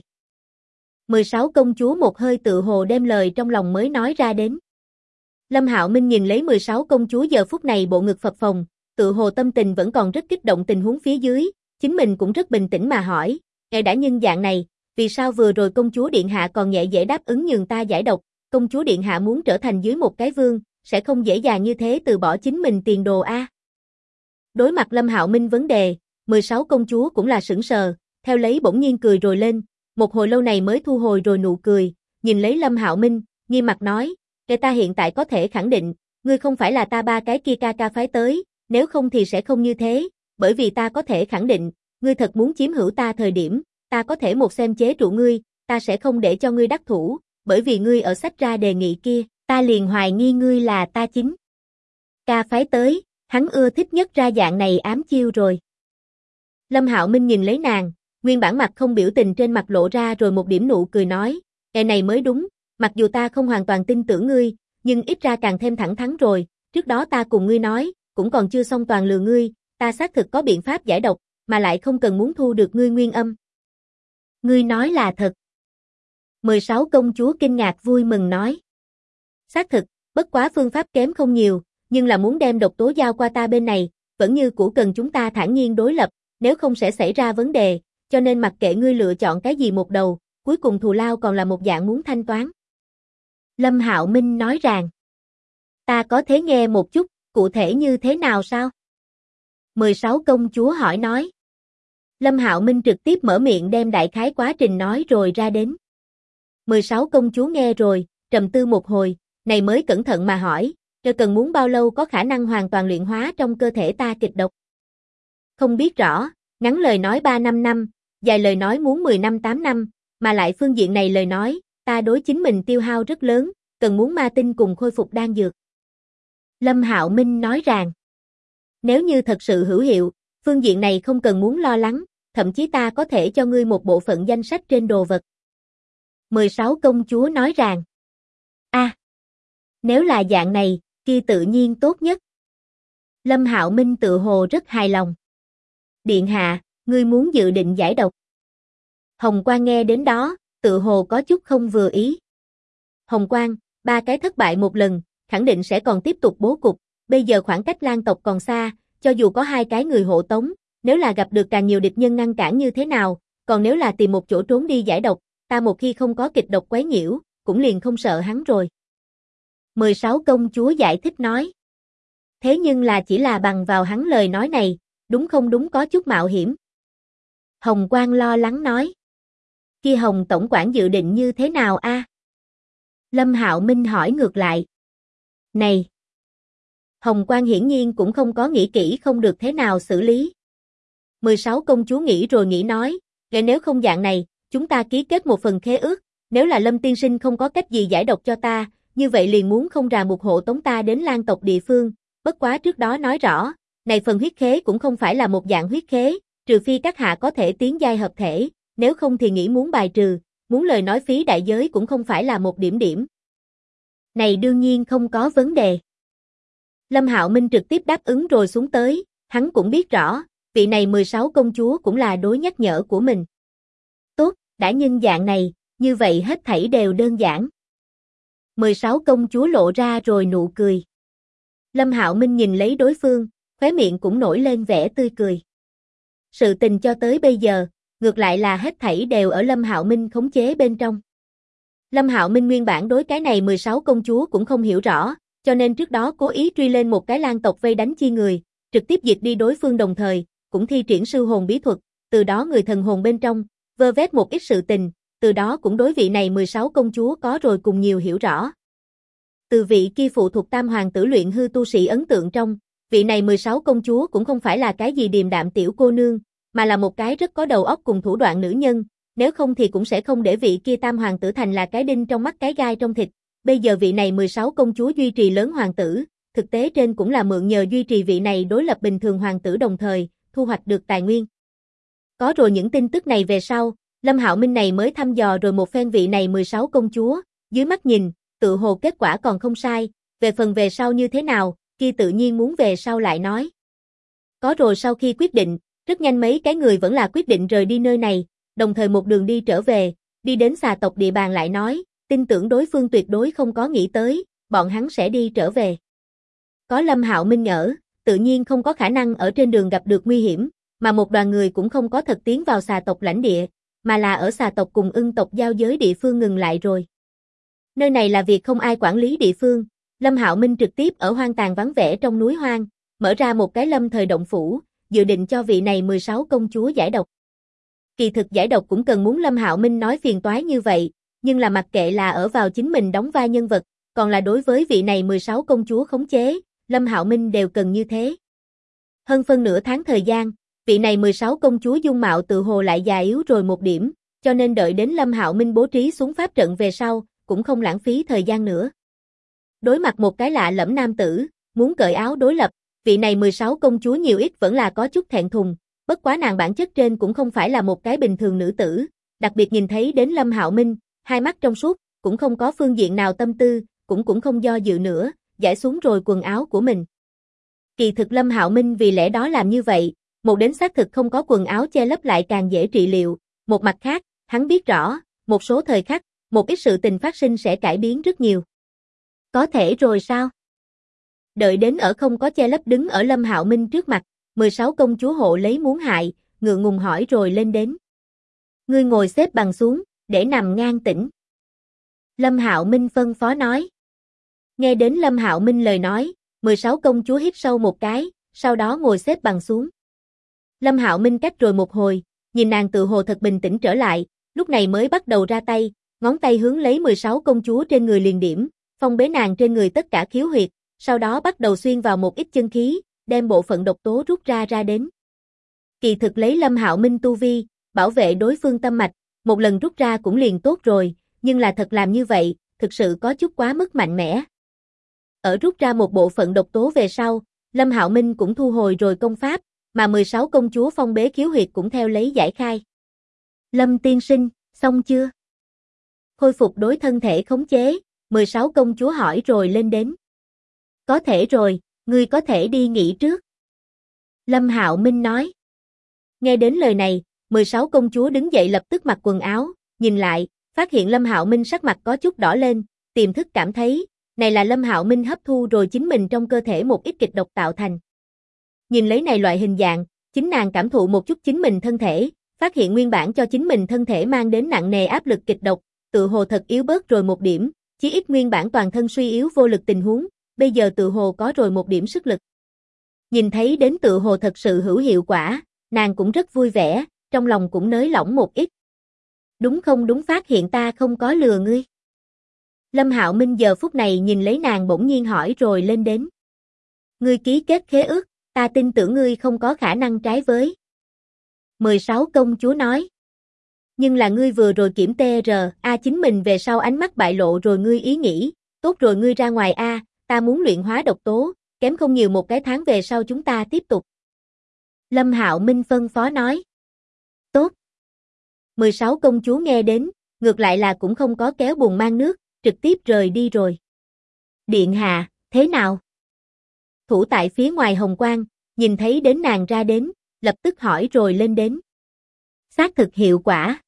16 công chúa một hơi tự hồ đem lời trong lòng mới nói ra đến. Lâm Hạo Minh nhìn lấy 16 công chúa giờ phút này bộ ngực phập phồng, tự hồ tâm tình vẫn còn rất kích động tình huống phía dưới, chính mình cũng rất bình tĩnh mà hỏi, ngài đã nhân dạng này, vì sao vừa rồi công chúa điện hạ còn nhẹ dễ đáp ứng nhường ta giải độc, công chúa điện hạ muốn trở thành dưới một cái vương, sẽ không dễ dàng như thế từ bỏ chính mình tiền đồ a. Đối mặt Lâm Hạo Minh vấn đề, 16 công chúa cũng là sững sờ, theo lấy bỗng nhiên cười rồi lên, một hồi lâu này mới thu hồi rồi nụ cười, nhìn lấy Lâm Hạo Minh, nghiêm mặt nói, ta hiện tại có thể khẳng định, ngươi không phải là ta 3 cái kia ca ca phái tới, nếu không thì sẽ không như thế, bởi vì ta có thể khẳng định, ngươi thật muốn chiếm hữu ta thời điểm, ta có thể một xem chế trụ ngươi, ta sẽ không để cho ngươi đắc thủ, bởi vì ngươi ở sách ra đề nghị kia, ta liền hoài nghi ngươi là ta chính. Ca phái tới, hắn ưa thích nhất ra dạng này ám chiêu rồi. Lâm Hạo Minh nhìn lấy nàng, nguyên bản mặt không biểu tình trên mặt lộ ra rồi một điểm nụ cười nói, này mới đúng, mặc dù ta không hoàn toàn tin tưởng ngươi, nhưng ít ra càng thêm thẳng thắn rồi, trước đó ta cùng ngươi nói, cũng còn chưa xong toàn lừa ngươi, ta xác thực có biện pháp giải độc, mà lại không cần muốn thu được ngươi nguyên âm. Ngươi nói là thật. 16 công chúa kinh ngạc vui mừng nói. Xác thực, bất quá phương pháp kém không nhiều, nhưng là muốn đem độc tố giao qua ta bên này, vẫn như cũ cần chúng ta thản nhiên đối lập, nếu không sẽ xảy ra vấn đề, cho nên mặc kệ ngươi lựa chọn cái gì một đầu, cuối cùng thù lao còn là một dạng muốn thanh toán. Lâm Hạo Minh nói rằng, ta có thể nghe một chút, cụ thể như thế nào sao? 16 công chúa hỏi nói. Lâm Hạo Minh trực tiếp mở miệng đem đại khái quá trình nói rồi ra đến. 16 công chúa nghe rồi, trầm tư một hồi, này mới cẩn thận mà hỏi, cần muốn bao lâu có khả năng hoàn toàn luyện hóa trong cơ thể ta kịch độc? Không biết rõ, ngắn lời nói 3-5 năm, dài lời nói muốn 10 năm 8 năm, mà lại phương diện này lời nói, ta đối chính mình tiêu hao rất lớn, cần muốn ma tinh cùng khôi phục đan dược. Lâm Hạo Minh nói rằng, nếu như thật sự hữu hiệu, phương diện này không cần muốn lo lắng, thậm chí ta có thể cho ngươi một bộ phận danh sách trên đồ vật. 16 công chúa nói rằng, nếu là dạng này, kia tự nhiên tốt nhất. Lâm Hạo Minh tự hồ rất hài lòng. Điện hạ, ngươi muốn dự định giải độc. Hồng Quang nghe đến đó, tự hồ có chút không vừa ý. Hồng Quang, 3 cái thất bại một lần, khẳng định sẽ còn tiếp tục bố cục, bây giờ khoảng cách Lang tộc còn xa, cho dù có 2 cái người hộ tống, nếu là gặp được càng nhiều địch nhân ngăn cản như thế nào, còn nếu là tìm một chỗ trốn đi giải độc, ta một khi không có kịch độc quấy nhiễu, cũng liền không sợ hắn rồi. 16 công chúa giải thích nói. Thế nhưng là chỉ là bằng vào hắn lời nói này, đúng không đúng có chút mạo hiểm. Hồng Quang lo lắng nói. Kia Hồng tổng quản dự định như thế nào a? Lâm Hạo Minh hỏi ngược lại. Này! Hồng Quang hiển nhiên cũng không có nghĩ kỹ không được thế nào xử lý. 16 công chúa nghĩ rồi nghĩ nói, nếu không dạng này, chúng ta ký kết một phần khế ước, nếu là Lâm tiên sinh không có cách gì giải độc cho ta, như vậy liền muốn không ràng buộc hộ tống ta đến Lan tộc địa phương, bất quá trước đó nói rõ, này phần huyết khế cũng không phải là một dạng huyết khế, trừ phi các hạ có thể tiến giai hợp thể, nếu không thì nghĩ muốn bài trừ, muốn lời nói phí đại giới cũng không phải là một điểm điểm. Này đương nhiên không có vấn đề. Lâm Hạo Minh trực tiếp đáp ứng rồi xuống tới, hắn cũng biết rõ, vị này 16 công chúa cũng là đối nhắc nhở của mình. Tốt, đã nhân dạng này, như vậy hết thảy đều đơn giản. 16 công chúa lộ ra rồi nụ cười. Lâm Hạo Minh nhìn lấy đối phương, khóe miệng cũng nổi lên vẻ tươi cười. Sự tình cho tới bây giờ, ngược lại là hết thảy đều ở Lâm Hạo Minh khống chế bên trong. Lâm Hạo Minh nguyên bản đối cái này 16 công chúa cũng không hiểu rõ, cho nên trước đó cố ý truy lên một cái Lan tộc vây đánh chi người, trực tiếp diệt đi đối phương đồng thời, cũng thi triển sư hồn bí thuật, từ đó người thần hồn bên trong, vơ vét một ít sự tình, từ đó cũng đối vị này 16 công chúa có rồi cùng nhiều hiểu rõ. Từ vị kia phụ thuộc tam hoàng tử luyện hư tu sĩ ấn tượng trong, vị này 16 công chúa cũng không phải là cái gì điềm đạm tiểu cô nương, mà là một cái rất có đầu óc cùng thủ đoạn nữ nhân, nếu không thì cũng sẽ không để vị kia tam hoàng tử thành là cái đinh trong mắt cái gai trong thịt. Bây giờ vị này 16 công chúa duy trì lớn hoàng tử, thực tế trên cũng là mượn nhờ duy trì vị này đối lập bình thường hoàng tử đồng thời, thu hoạch được tài nguyên. Có rồi những tin tức này về sau, Lâm Hạo Minh này mới thăm dò rồi một phen vị này 16 công chúa, dưới mắt nhìn, tự hồ kết quả còn không sai, về phần về sau như thế nào, kia tự nhiên muốn về sau lại nói. Có rồi sau khi quyết định, rất nhanh mấy cái người vẫn là quyết định rời đi nơi này, đồng thời một đường đi trở về, đi đến xà tộc địa bàn lại nói, tin tưởng đối phương tuyệt đối không có nghĩ tới, bọn hắn sẽ đi trở về. Có Lâm Hạo Minh ở, tự nhiên không có khả năng ở trên đường gặp được nguy hiểm, mà một đoàn người cũng không có thật tiến vào xà tộc lãnh địa, mà là ở xà tộc cùng ưng tộc giao giới địa phương ngừng lại rồi. Nơi này là việc không ai quản lý địa phương, Lâm Hạo Minh trực tiếp ở hoang tàn vắng vẻ trong núi hoang, mở ra một cái lâm thời động phủ, dự định cho vị này 16 công chúa giải độc. Kỳ thực giải độc cũng cần muốn Lâm Hạo Minh nói phiền toái như vậy, nhưng là mặc kệ là ở vào chính mình đóng vai nhân vật, còn là đối với vị này 16 công chúa khống chế, Lâm Hạo Minh đều cần như thế. Hơn phân nửa tháng thời gian, vị này 16 công chúa dung mạo tự hồ lại già yếu rồi một điểm, cho nên đợi đến Lâm Hạo Minh bố trí xuống pháp trận về sau, cũng không lãng phí thời gian nữa. Đối mặt một cái lạ lẫm nam tử, muốn cởi áo đối lập, vị này 16 công chúa nhiều ít vẫn là có chút thẹn thùng, bất quá nàng bản chất trên cũng không phải là một cái bình thường nữ tử, đặc biệt nhìn thấy đến Lâm Hạo Minh, hai mắt trong suốt, cũng không có phương diện nào tâm tư, cũng không do dự nữa, giải xuống rồi quần áo của mình. Kỳ thực Lâm Hạo Minh vì lẽ đó làm như vậy, một đến xác thực không có quần áo che lấp lại càng dễ trị liệu, một mặt khác, hắn biết rõ, một số thời khắc, một ít sự tình phát sinh sẽ cải biến rất nhiều. Có thể rồi sao? Đợi đến ở không có che lấp đứng ở Lâm Hạo Minh trước mặt, 16 công chúa hộ lấy muốn hại, ngượng ngùng hỏi rồi lên đến. Ngươi ngồi xếp bằng xuống, để nằm ngang tĩnh. Lâm Hạo Minh phân phó nói. Nghe đến Lâm Hạo Minh lời nói, 16 công chúa hít sâu một cái, sau đó ngồi xếp bằng xuống. Lâm Hạo Minh cách rồi một hồi, nhìn nàng tự hồ thật bình tĩnh trở lại, lúc này mới bắt đầu ra tay, ngón tay hướng lấy 16 công chúa trên người liền điểm, phong bế nàng trên người tất cả khiếu huyệt, sau đó bắt đầu xuyên vào một ít chân khí, đem bộ phận độc tố rút ra đến. Kỳ thực lấy Lâm Hạo Minh tu vi, bảo vệ đối phương tâm mạch, một lần rút ra cũng liền tốt rồi, nhưng là thật làm như vậy, thực sự có chút quá mức mạnh mẽ. Ở rút ra một bộ phận độc tố về sau, Lâm Hạo Minh cũng thu hồi rồi công pháp, mà 16 công chúa phong bế khiếu huyệt cũng theo lấy giải khai. Lâm tiên sinh, xong chưa? Khôi phục đối thân thể khống chế, 16 công chúa hỏi rồi lên đến. Có thể rồi, ngươi có thể đi nghỉ trước. Lâm Hạo Minh nói. Nghe đến lời này, 16 công chúa đứng dậy lập tức mặc quần áo, nhìn lại, phát hiện Lâm Hạo Minh sắc mặt có chút đỏ lên, tiềm thức cảm thấy, này là Lâm Hạo Minh hấp thu rồi chính mình trong cơ thể một ít kịch độc tạo thành. Nhìn lấy này loại hình dạng, chính nàng cảm thụ một chút chính mình thân thể, phát hiện nguyên bản cho chính mình thân thể mang đến nặng nề áp lực kịch độc, tự hồ thật yếu bớt rồi một điểm, chí ít nguyên bản toàn thân suy yếu vô lực tình huống, bây giờ tự hồ có rồi một điểm sức lực. Nhìn thấy đến tự hồ thật sự hữu hiệu quả, nàng cũng rất vui vẻ, trong lòng cũng nới lỏng một ít. Đúng không đúng, phát hiện ta không có lừa ngươi. Lâm Hạo Minh giờ phút này nhìn lấy nàng bỗng nhiên hỏi rồi lên đến. Ngươi ký kết khế ước, ta tin tưởng ngươi không có khả năng trái với. 16 công chúa nói. Nhưng là ngươi vừa rồi kiểm TRA chính mình về sau ánh mắt bại lộ rồi ngươi ý nghĩ, tốt rồi ngươi ra ngoài a, ta muốn luyện hóa độc tố, kém không nhiều một cái tháng về sau chúng ta tiếp tục. Lâm Hạo Minh phân phó nói. Tốt. 16 công chúa nghe đến, ngược lại là cũng không có kéo buồn mang nước, trực tiếp rời đi rồi. Điện hạ, thế nào? Thủ tại phía ngoài hồng quang, nhìn thấy đến nàng ra đến, lập tức hỏi rồi lên đến. Xác thực hiệu quả.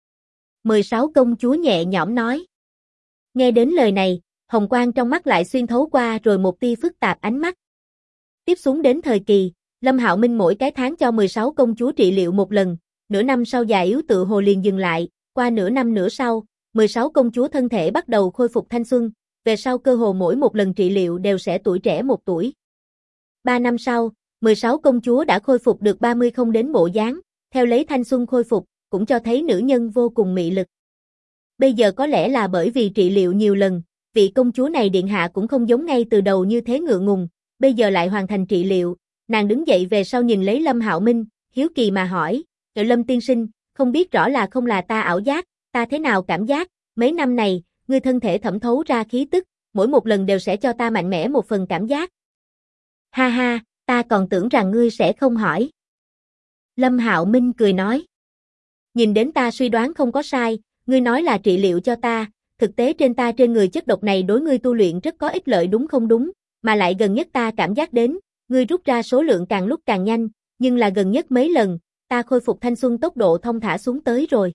16 công chúa nhẹ nhõm nói. Nghe đến lời này, hồng quang trong mắt lại xuyên thấu qua rồi một tia phức tạp ánh mắt. Tiếp xuống đến thời kỳ, Lâm Hạo Minh mỗi cái tháng cho 16 công chúa trị liệu một lần, nửa năm sau già yếu tự hồ liền dừng lại, qua nửa năm nữa sau, 16 công chúa thân thể bắt đầu khôi phục thanh xuân, về sau cơ hồ mỗi một lần trị liệu đều sẽ tuổi trẻ một tuổi. 3 năm sau, 16 công chúa đã khôi phục được 30 không đến bộ dáng, theo lấy thanh xuân khôi phục, cũng cho thấy nữ nhân vô cùng mị lực. Bây giờ có lẽ là bởi vì trị liệu nhiều lần, vị công chúa này điện hạ cũng không giống ngay từ đầu như thế ngượng ngùng, bây giờ lại hoàn thành trị liệu, nàng đứng dậy về sau nhìn lấy Lâm Hạo Minh, hiếu kỳ mà hỏi, Lâm tiên sinh, không biết rõ là không là ta ảo giác, ta thế nào cảm giác, mấy năm này, ngươi thân thể thẩm thấu ra khí tức, mỗi một lần đều sẽ cho ta mạnh mẽ một phần cảm giác. Ha ha, ta còn tưởng rằng ngươi sẽ không hỏi. Lâm Hạo Minh cười nói. Nhìn đến ta suy đoán không có sai, ngươi nói là trị liệu cho ta, thực tế trên người chất độc này đối ngươi tu luyện rất có ích lợi đúng không đúng, mà lại gần nhất ta cảm giác đến, ngươi rút ra số lượng càng lúc càng nhanh, nhưng là gần nhất mấy lần, ta khôi phục thanh xuân tốc độ thông thả xuống tới rồi.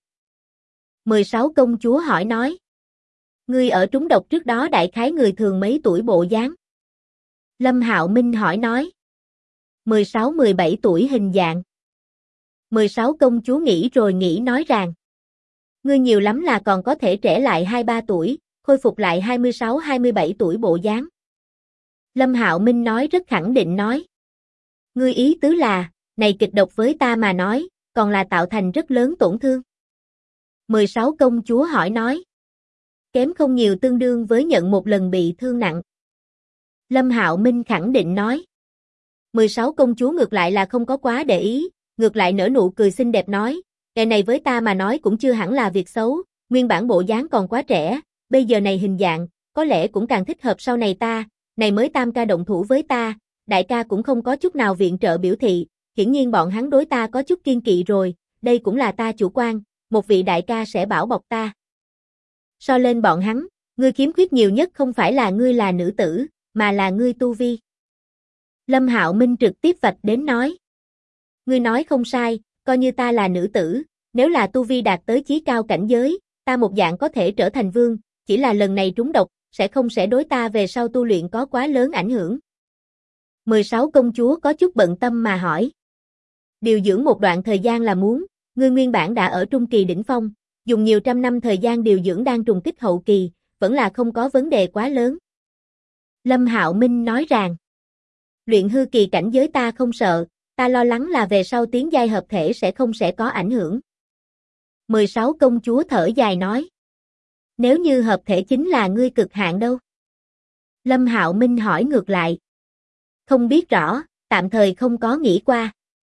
16 công chúa hỏi nói. Ngươi ở trúng độc trước đó đại khái người thường mấy tuổi bộ dáng? Lâm Hạo Minh hỏi nói. 16-17 tuổi hình dạng. 16 công chúa nghĩ rồi nghĩ nói rằng. Ngươi nhiều lắm là còn có thể trẻ lại 2-3 tuổi, khôi phục lại 26-27 tuổi bộ dáng. Lâm Hạo Minh nói rất khẳng định nói. Ngươi ý tứ là, này kịch độc với ta mà nói, còn là tạo thành rất lớn tổn thương. 16 công chúa hỏi nói. Kém không nhiều tương đương với nhận một lần bị thương nặng. Lâm Hạo Minh khẳng định nói. 16 công chúa ngược lại là không có quá để ý, ngược lại nở nụ cười xinh đẹp nói, cái này với ta mà nói cũng chưa hẳn là việc xấu, nguyên bản bộ dáng còn quá trẻ, bây giờ này hình dạng, có lẽ cũng càng thích hợp sau này ta, này mới tam ca động thủ với ta, đại ca cũng không có chút nào viện trợ biểu thị, hiển nhiên bọn hắn đối ta có chút kiên kỵ rồi, đây cũng là ta chủ quan, một vị đại ca sẽ bảo bọc ta. So lên bọn hắn, ngươi khiếm khuyết nhiều nhất không phải là ngươi là nữ tử, mà là ngươi tu vi. Lâm Hạo Minh trực tiếp vạch đến nói. Ngươi nói không sai, coi như ta là nữ tử, nếu là tu vi đạt tới chí cao cảnh giới, ta một dạng có thể trở thành vương, chỉ là lần này trúng độc, sẽ đối ta về sau tu luyện có quá lớn ảnh hưởng. 16 công chúa có chút bận tâm mà hỏi. Điều dưỡng một đoạn thời gian là muốn, ngươi nguyên bản đã ở trung kỳ đỉnh phong, dùng nhiều trăm năm thời gian điều dưỡng đang trùng kích hậu kỳ, vẫn là không có vấn đề quá lớn. Lâm Hạo Minh nói rằng, luyện hư kỳ cảnh giới ta không sợ, ta lo lắng là về sau tiến giai hợp thể sẽ có ảnh hưởng. 16 công chúa thở dài nói, nếu như hợp thể chính là ngươi cực hạn đâu? Lâm Hạo Minh hỏi ngược lại. Không biết rõ, tạm thời không có nghĩ qua.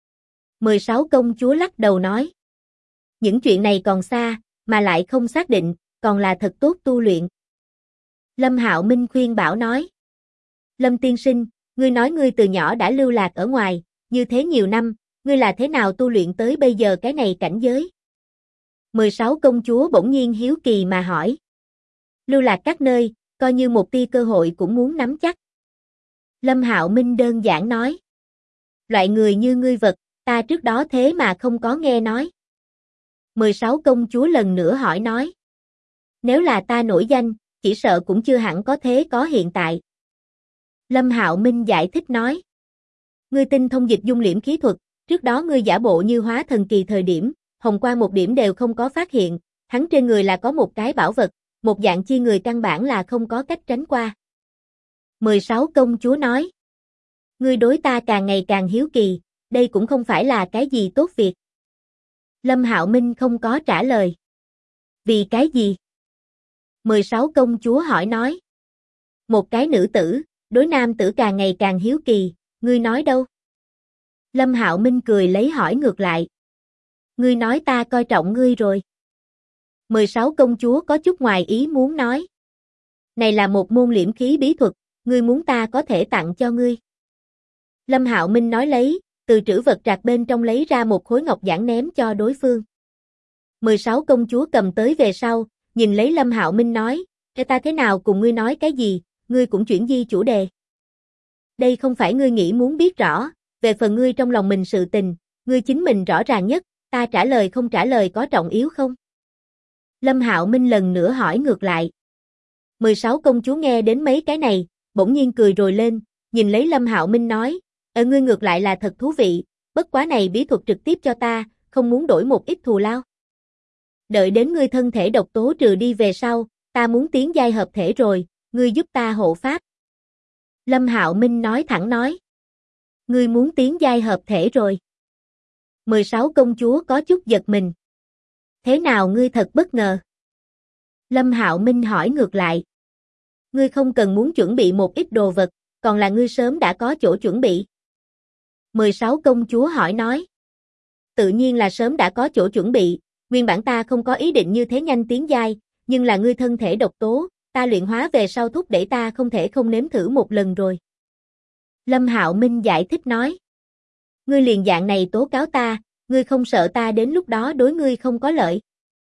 16 công chúa lắc đầu nói. Những chuyện này còn xa, mà lại không xác định, còn là thật tốt tu luyện. Lâm Hạo Minh khuyên bảo nói. Lâm tiên sinh, ngươi nói ngươi từ nhỏ đã lưu lạc ở ngoài, như thế nhiều năm, ngươi là thế nào tu luyện tới bây giờ cái này cảnh giới? 16 công chúa bỗng nhiên hiếu kỳ mà hỏi. Lưu lạc các nơi, coi như một tia cơ hội cũng muốn nắm chắc. Lâm Hạo Minh đơn giản nói. Loại người như ngươi vật, ta trước đó thế mà không có nghe nói. 16 công chúa lần nữa hỏi nói. Nếu là ta nổi danh, chỉ sợ cũng chưa hẳn có thế có hiện tại. Lâm Hạo Minh giải thích nói. Ngươi tinh thông dịch dung liễm khí thuật, trước đó ngươi giả bộ như hóa thần kỳ thời điểm, hồng quang một điểm đều không có phát hiện, hắn trên người là có một cái bảo vật, một dạng chi người căn bản là không có cách tránh qua. 16 công chúa nói. Ngươi đối ta càng ngày càng hiếu kỳ, đây cũng không phải là cái gì tốt việc. Lâm Hạo Minh không có trả lời. Vì cái gì? 16 công chúa hỏi nói. Một cái nữ tử, đối nam tử càng ngày càng hiếu kỳ, ngươi nói đâu? Lâm Hạo Minh cười lấy hỏi ngược lại. Ngươi nói ta coi trọng ngươi rồi. 16 công chúa có chút ngoài ý muốn nói. Này là một môn liễm khí bí thuật, ngươi muốn ta có thể tặng cho ngươi. Lâm Hạo Minh nói lấy, từ trữ vật trạc bên trong lấy ra một khối ngọc giản ném cho đối phương. 16 công chúa cầm tới về sau, nhìn lấy Lâm Hạo Minh nói, ta thế nào cùng ngươi nói cái gì, ngươi cũng chuyển di chủ đề. Đây không phải ngươi nghĩ muốn biết rõ, về phần ngươi trong lòng mình sự tình, ngươi chính mình rõ ràng nhất, ta trả lời không trả lời có trọng yếu không? Lâm Hạo Minh lần nữa hỏi ngược lại. 16 công chúa nghe đến mấy cái này, bỗng nhiên cười rồi lên, nhìn lấy Lâm Hạo Minh nói, ngươi ngược lại là thật thú vị, bất quá này bí thuật trực tiếp cho ta, không muốn đổi một ít thù lao. Đợi đến ngươi thân thể độc tố trừ đi về sau, ta muốn tiến giai hợp thể rồi, ngươi giúp ta hộ pháp. Lâm Hạo Minh nói thẳng nói. Ngươi muốn tiến giai hợp thể rồi. 16 công chúa có chút giật mình. Thế nào ngươi thật bất ngờ? Lâm Hạo Minh hỏi ngược lại. Ngươi không cần muốn chuẩn bị một ít đồ vật, còn là ngươi sớm đã có chỗ chuẩn bị. 16 công chúa hỏi nói. Tự nhiên là sớm đã có chỗ chuẩn bị, nguyên bản ta không có ý định như thế nhanh tiến giai, nhưng là ngươi thân thể độc tố, ta luyện hóa về sau thúc đẩy ta không thể không nếm thử một lần rồi. Lâm Hạo Minh giải thích nói. Ngươi liền dạng này tố cáo ta, ngươi không sợ ta đến lúc đó đối ngươi không có lợi.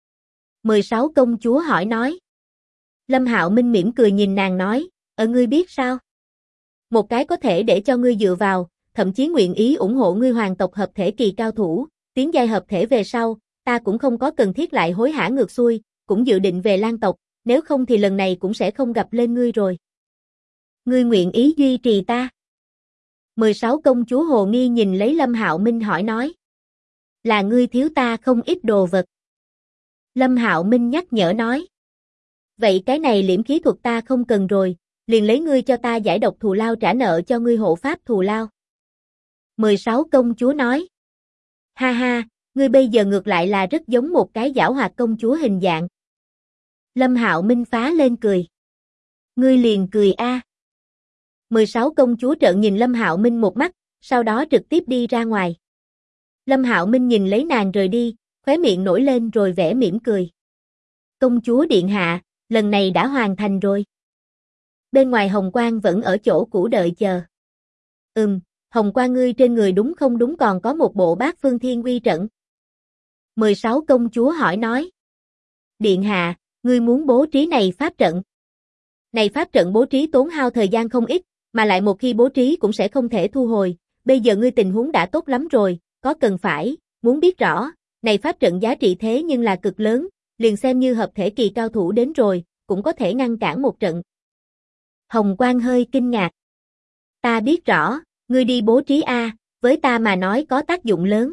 16 công chúa hỏi nói. Lâm Hạo Minh mỉm cười nhìn nàng nói, ngươi biết sao? Một cái có thể để cho ngươi dựa vào, thậm chí nguyện ý ủng hộ ngươi hoàng tộc hợp thể kỳ cao thủ, tiến giai hợp thể về sau, ta cũng không có cần thiết lại hối hả ngược xuôi, cũng dự định về Lan tộc, nếu không thì lần này cũng sẽ không gặp lên ngươi rồi. Ngươi nguyện ý duy trì ta? 16 công chúa hồ nghi nhìn lấy Lâm Hạo Minh hỏi nói. Là ngươi thiếu ta không ít đồ vật. Lâm Hạo Minh nhắc nhở nói. Vậy cái này liễm khí thuật ta không cần rồi, liền lấy ngươi cho ta giải độc thù lao trả nợ cho ngươi hộ pháp thù lao. 16 công chúa nói. Ha ha, ngươi bây giờ ngược lại là rất giống một cái giảo hoạt công chúa hình dạng. Lâm Hạo Minh phá lên cười. Ngươi liền cười a. 16 công chúa trợn nhìn Lâm Hạo Minh một mắt, sau đó trực tiếp đi ra ngoài. Lâm Hạo Minh nhìn lấy nàng rời đi, khóe miệng nổi lên rồi vẽ mỉm cười. Công chúa điện hạ, lần này đã hoàn thành rồi. Bên ngoài Hồng Quang vẫn ở chỗ cũ đợi chờ. Hồng Quang ngươi trên người đúng không đúng còn có một bộ Bát Phương Thiên Uy trận. 16 công chúa hỏi nói. Điện hạ, ngươi muốn bố trí này pháp trận. Này pháp trận bố trí tốn hao thời gian không ít, mà lại một khi bố trí cũng sẽ không thể thu hồi, bây giờ ngươi tình huống đã tốt lắm rồi, có cần phải, muốn biết rõ, này pháp trận giá trị thế nhưng là cực lớn, liền xem như hợp thể kỳ cao thủ đến rồi, cũng có thể ngăn cản một trận. Hồng Quang hơi kinh ngạc. Ta biết rõ, ngươi đi bố trí a, với ta mà nói có tác dụng lớn.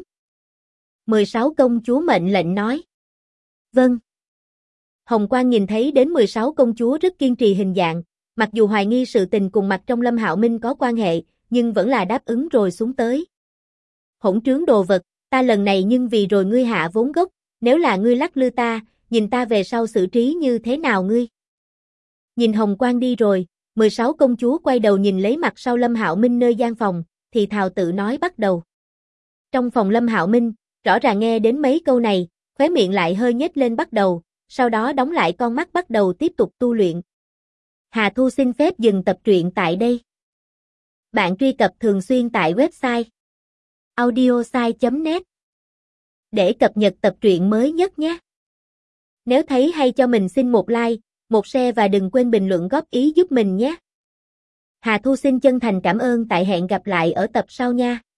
16 công chúa mệnh lệnh nói. Vâng. Hồng Quang nhìn thấy đến 16 công chúa rất kiên trì hình dạng, mặc dù hoài nghi sự tình cùng mặt trong Lâm Hạo Minh có quan hệ, nhưng vẫn là đáp ứng rồi xuống tới. Hỗn trướng đồ vật, ta lần này nhưng vì rồi ngươi hạ vốn gốc, nếu là ngươi lắc lư ta, nhìn ta về sau xử trí như thế nào ngươi. Nhìn Hồng Quang đi rồi, 16 công chúa quay đầu nhìn lấy mặt sau Lâm Hạo Minh nơi gian phòng, thì thào tự nói bắt đầu. Trong phòng Lâm Hạo Minh, rõ ràng nghe đến mấy câu này, khóe miệng lại hơi nhếch lên bắt đầu, sau đó đóng lại con mắt bắt đầu tiếp tục tu luyện. Hà Thu xin phép dừng tập truyện tại đây. Bạn truy cập thường xuyên tại website audiosai.net để cập nhật tập truyện mới nhất nhé. Nếu thấy hay cho mình xin một like, một share và đừng quên bình luận góp ý giúp mình nhé. Hà Thu xin chân thành cảm ơn tại hẹn gặp lại ở tập sau nha.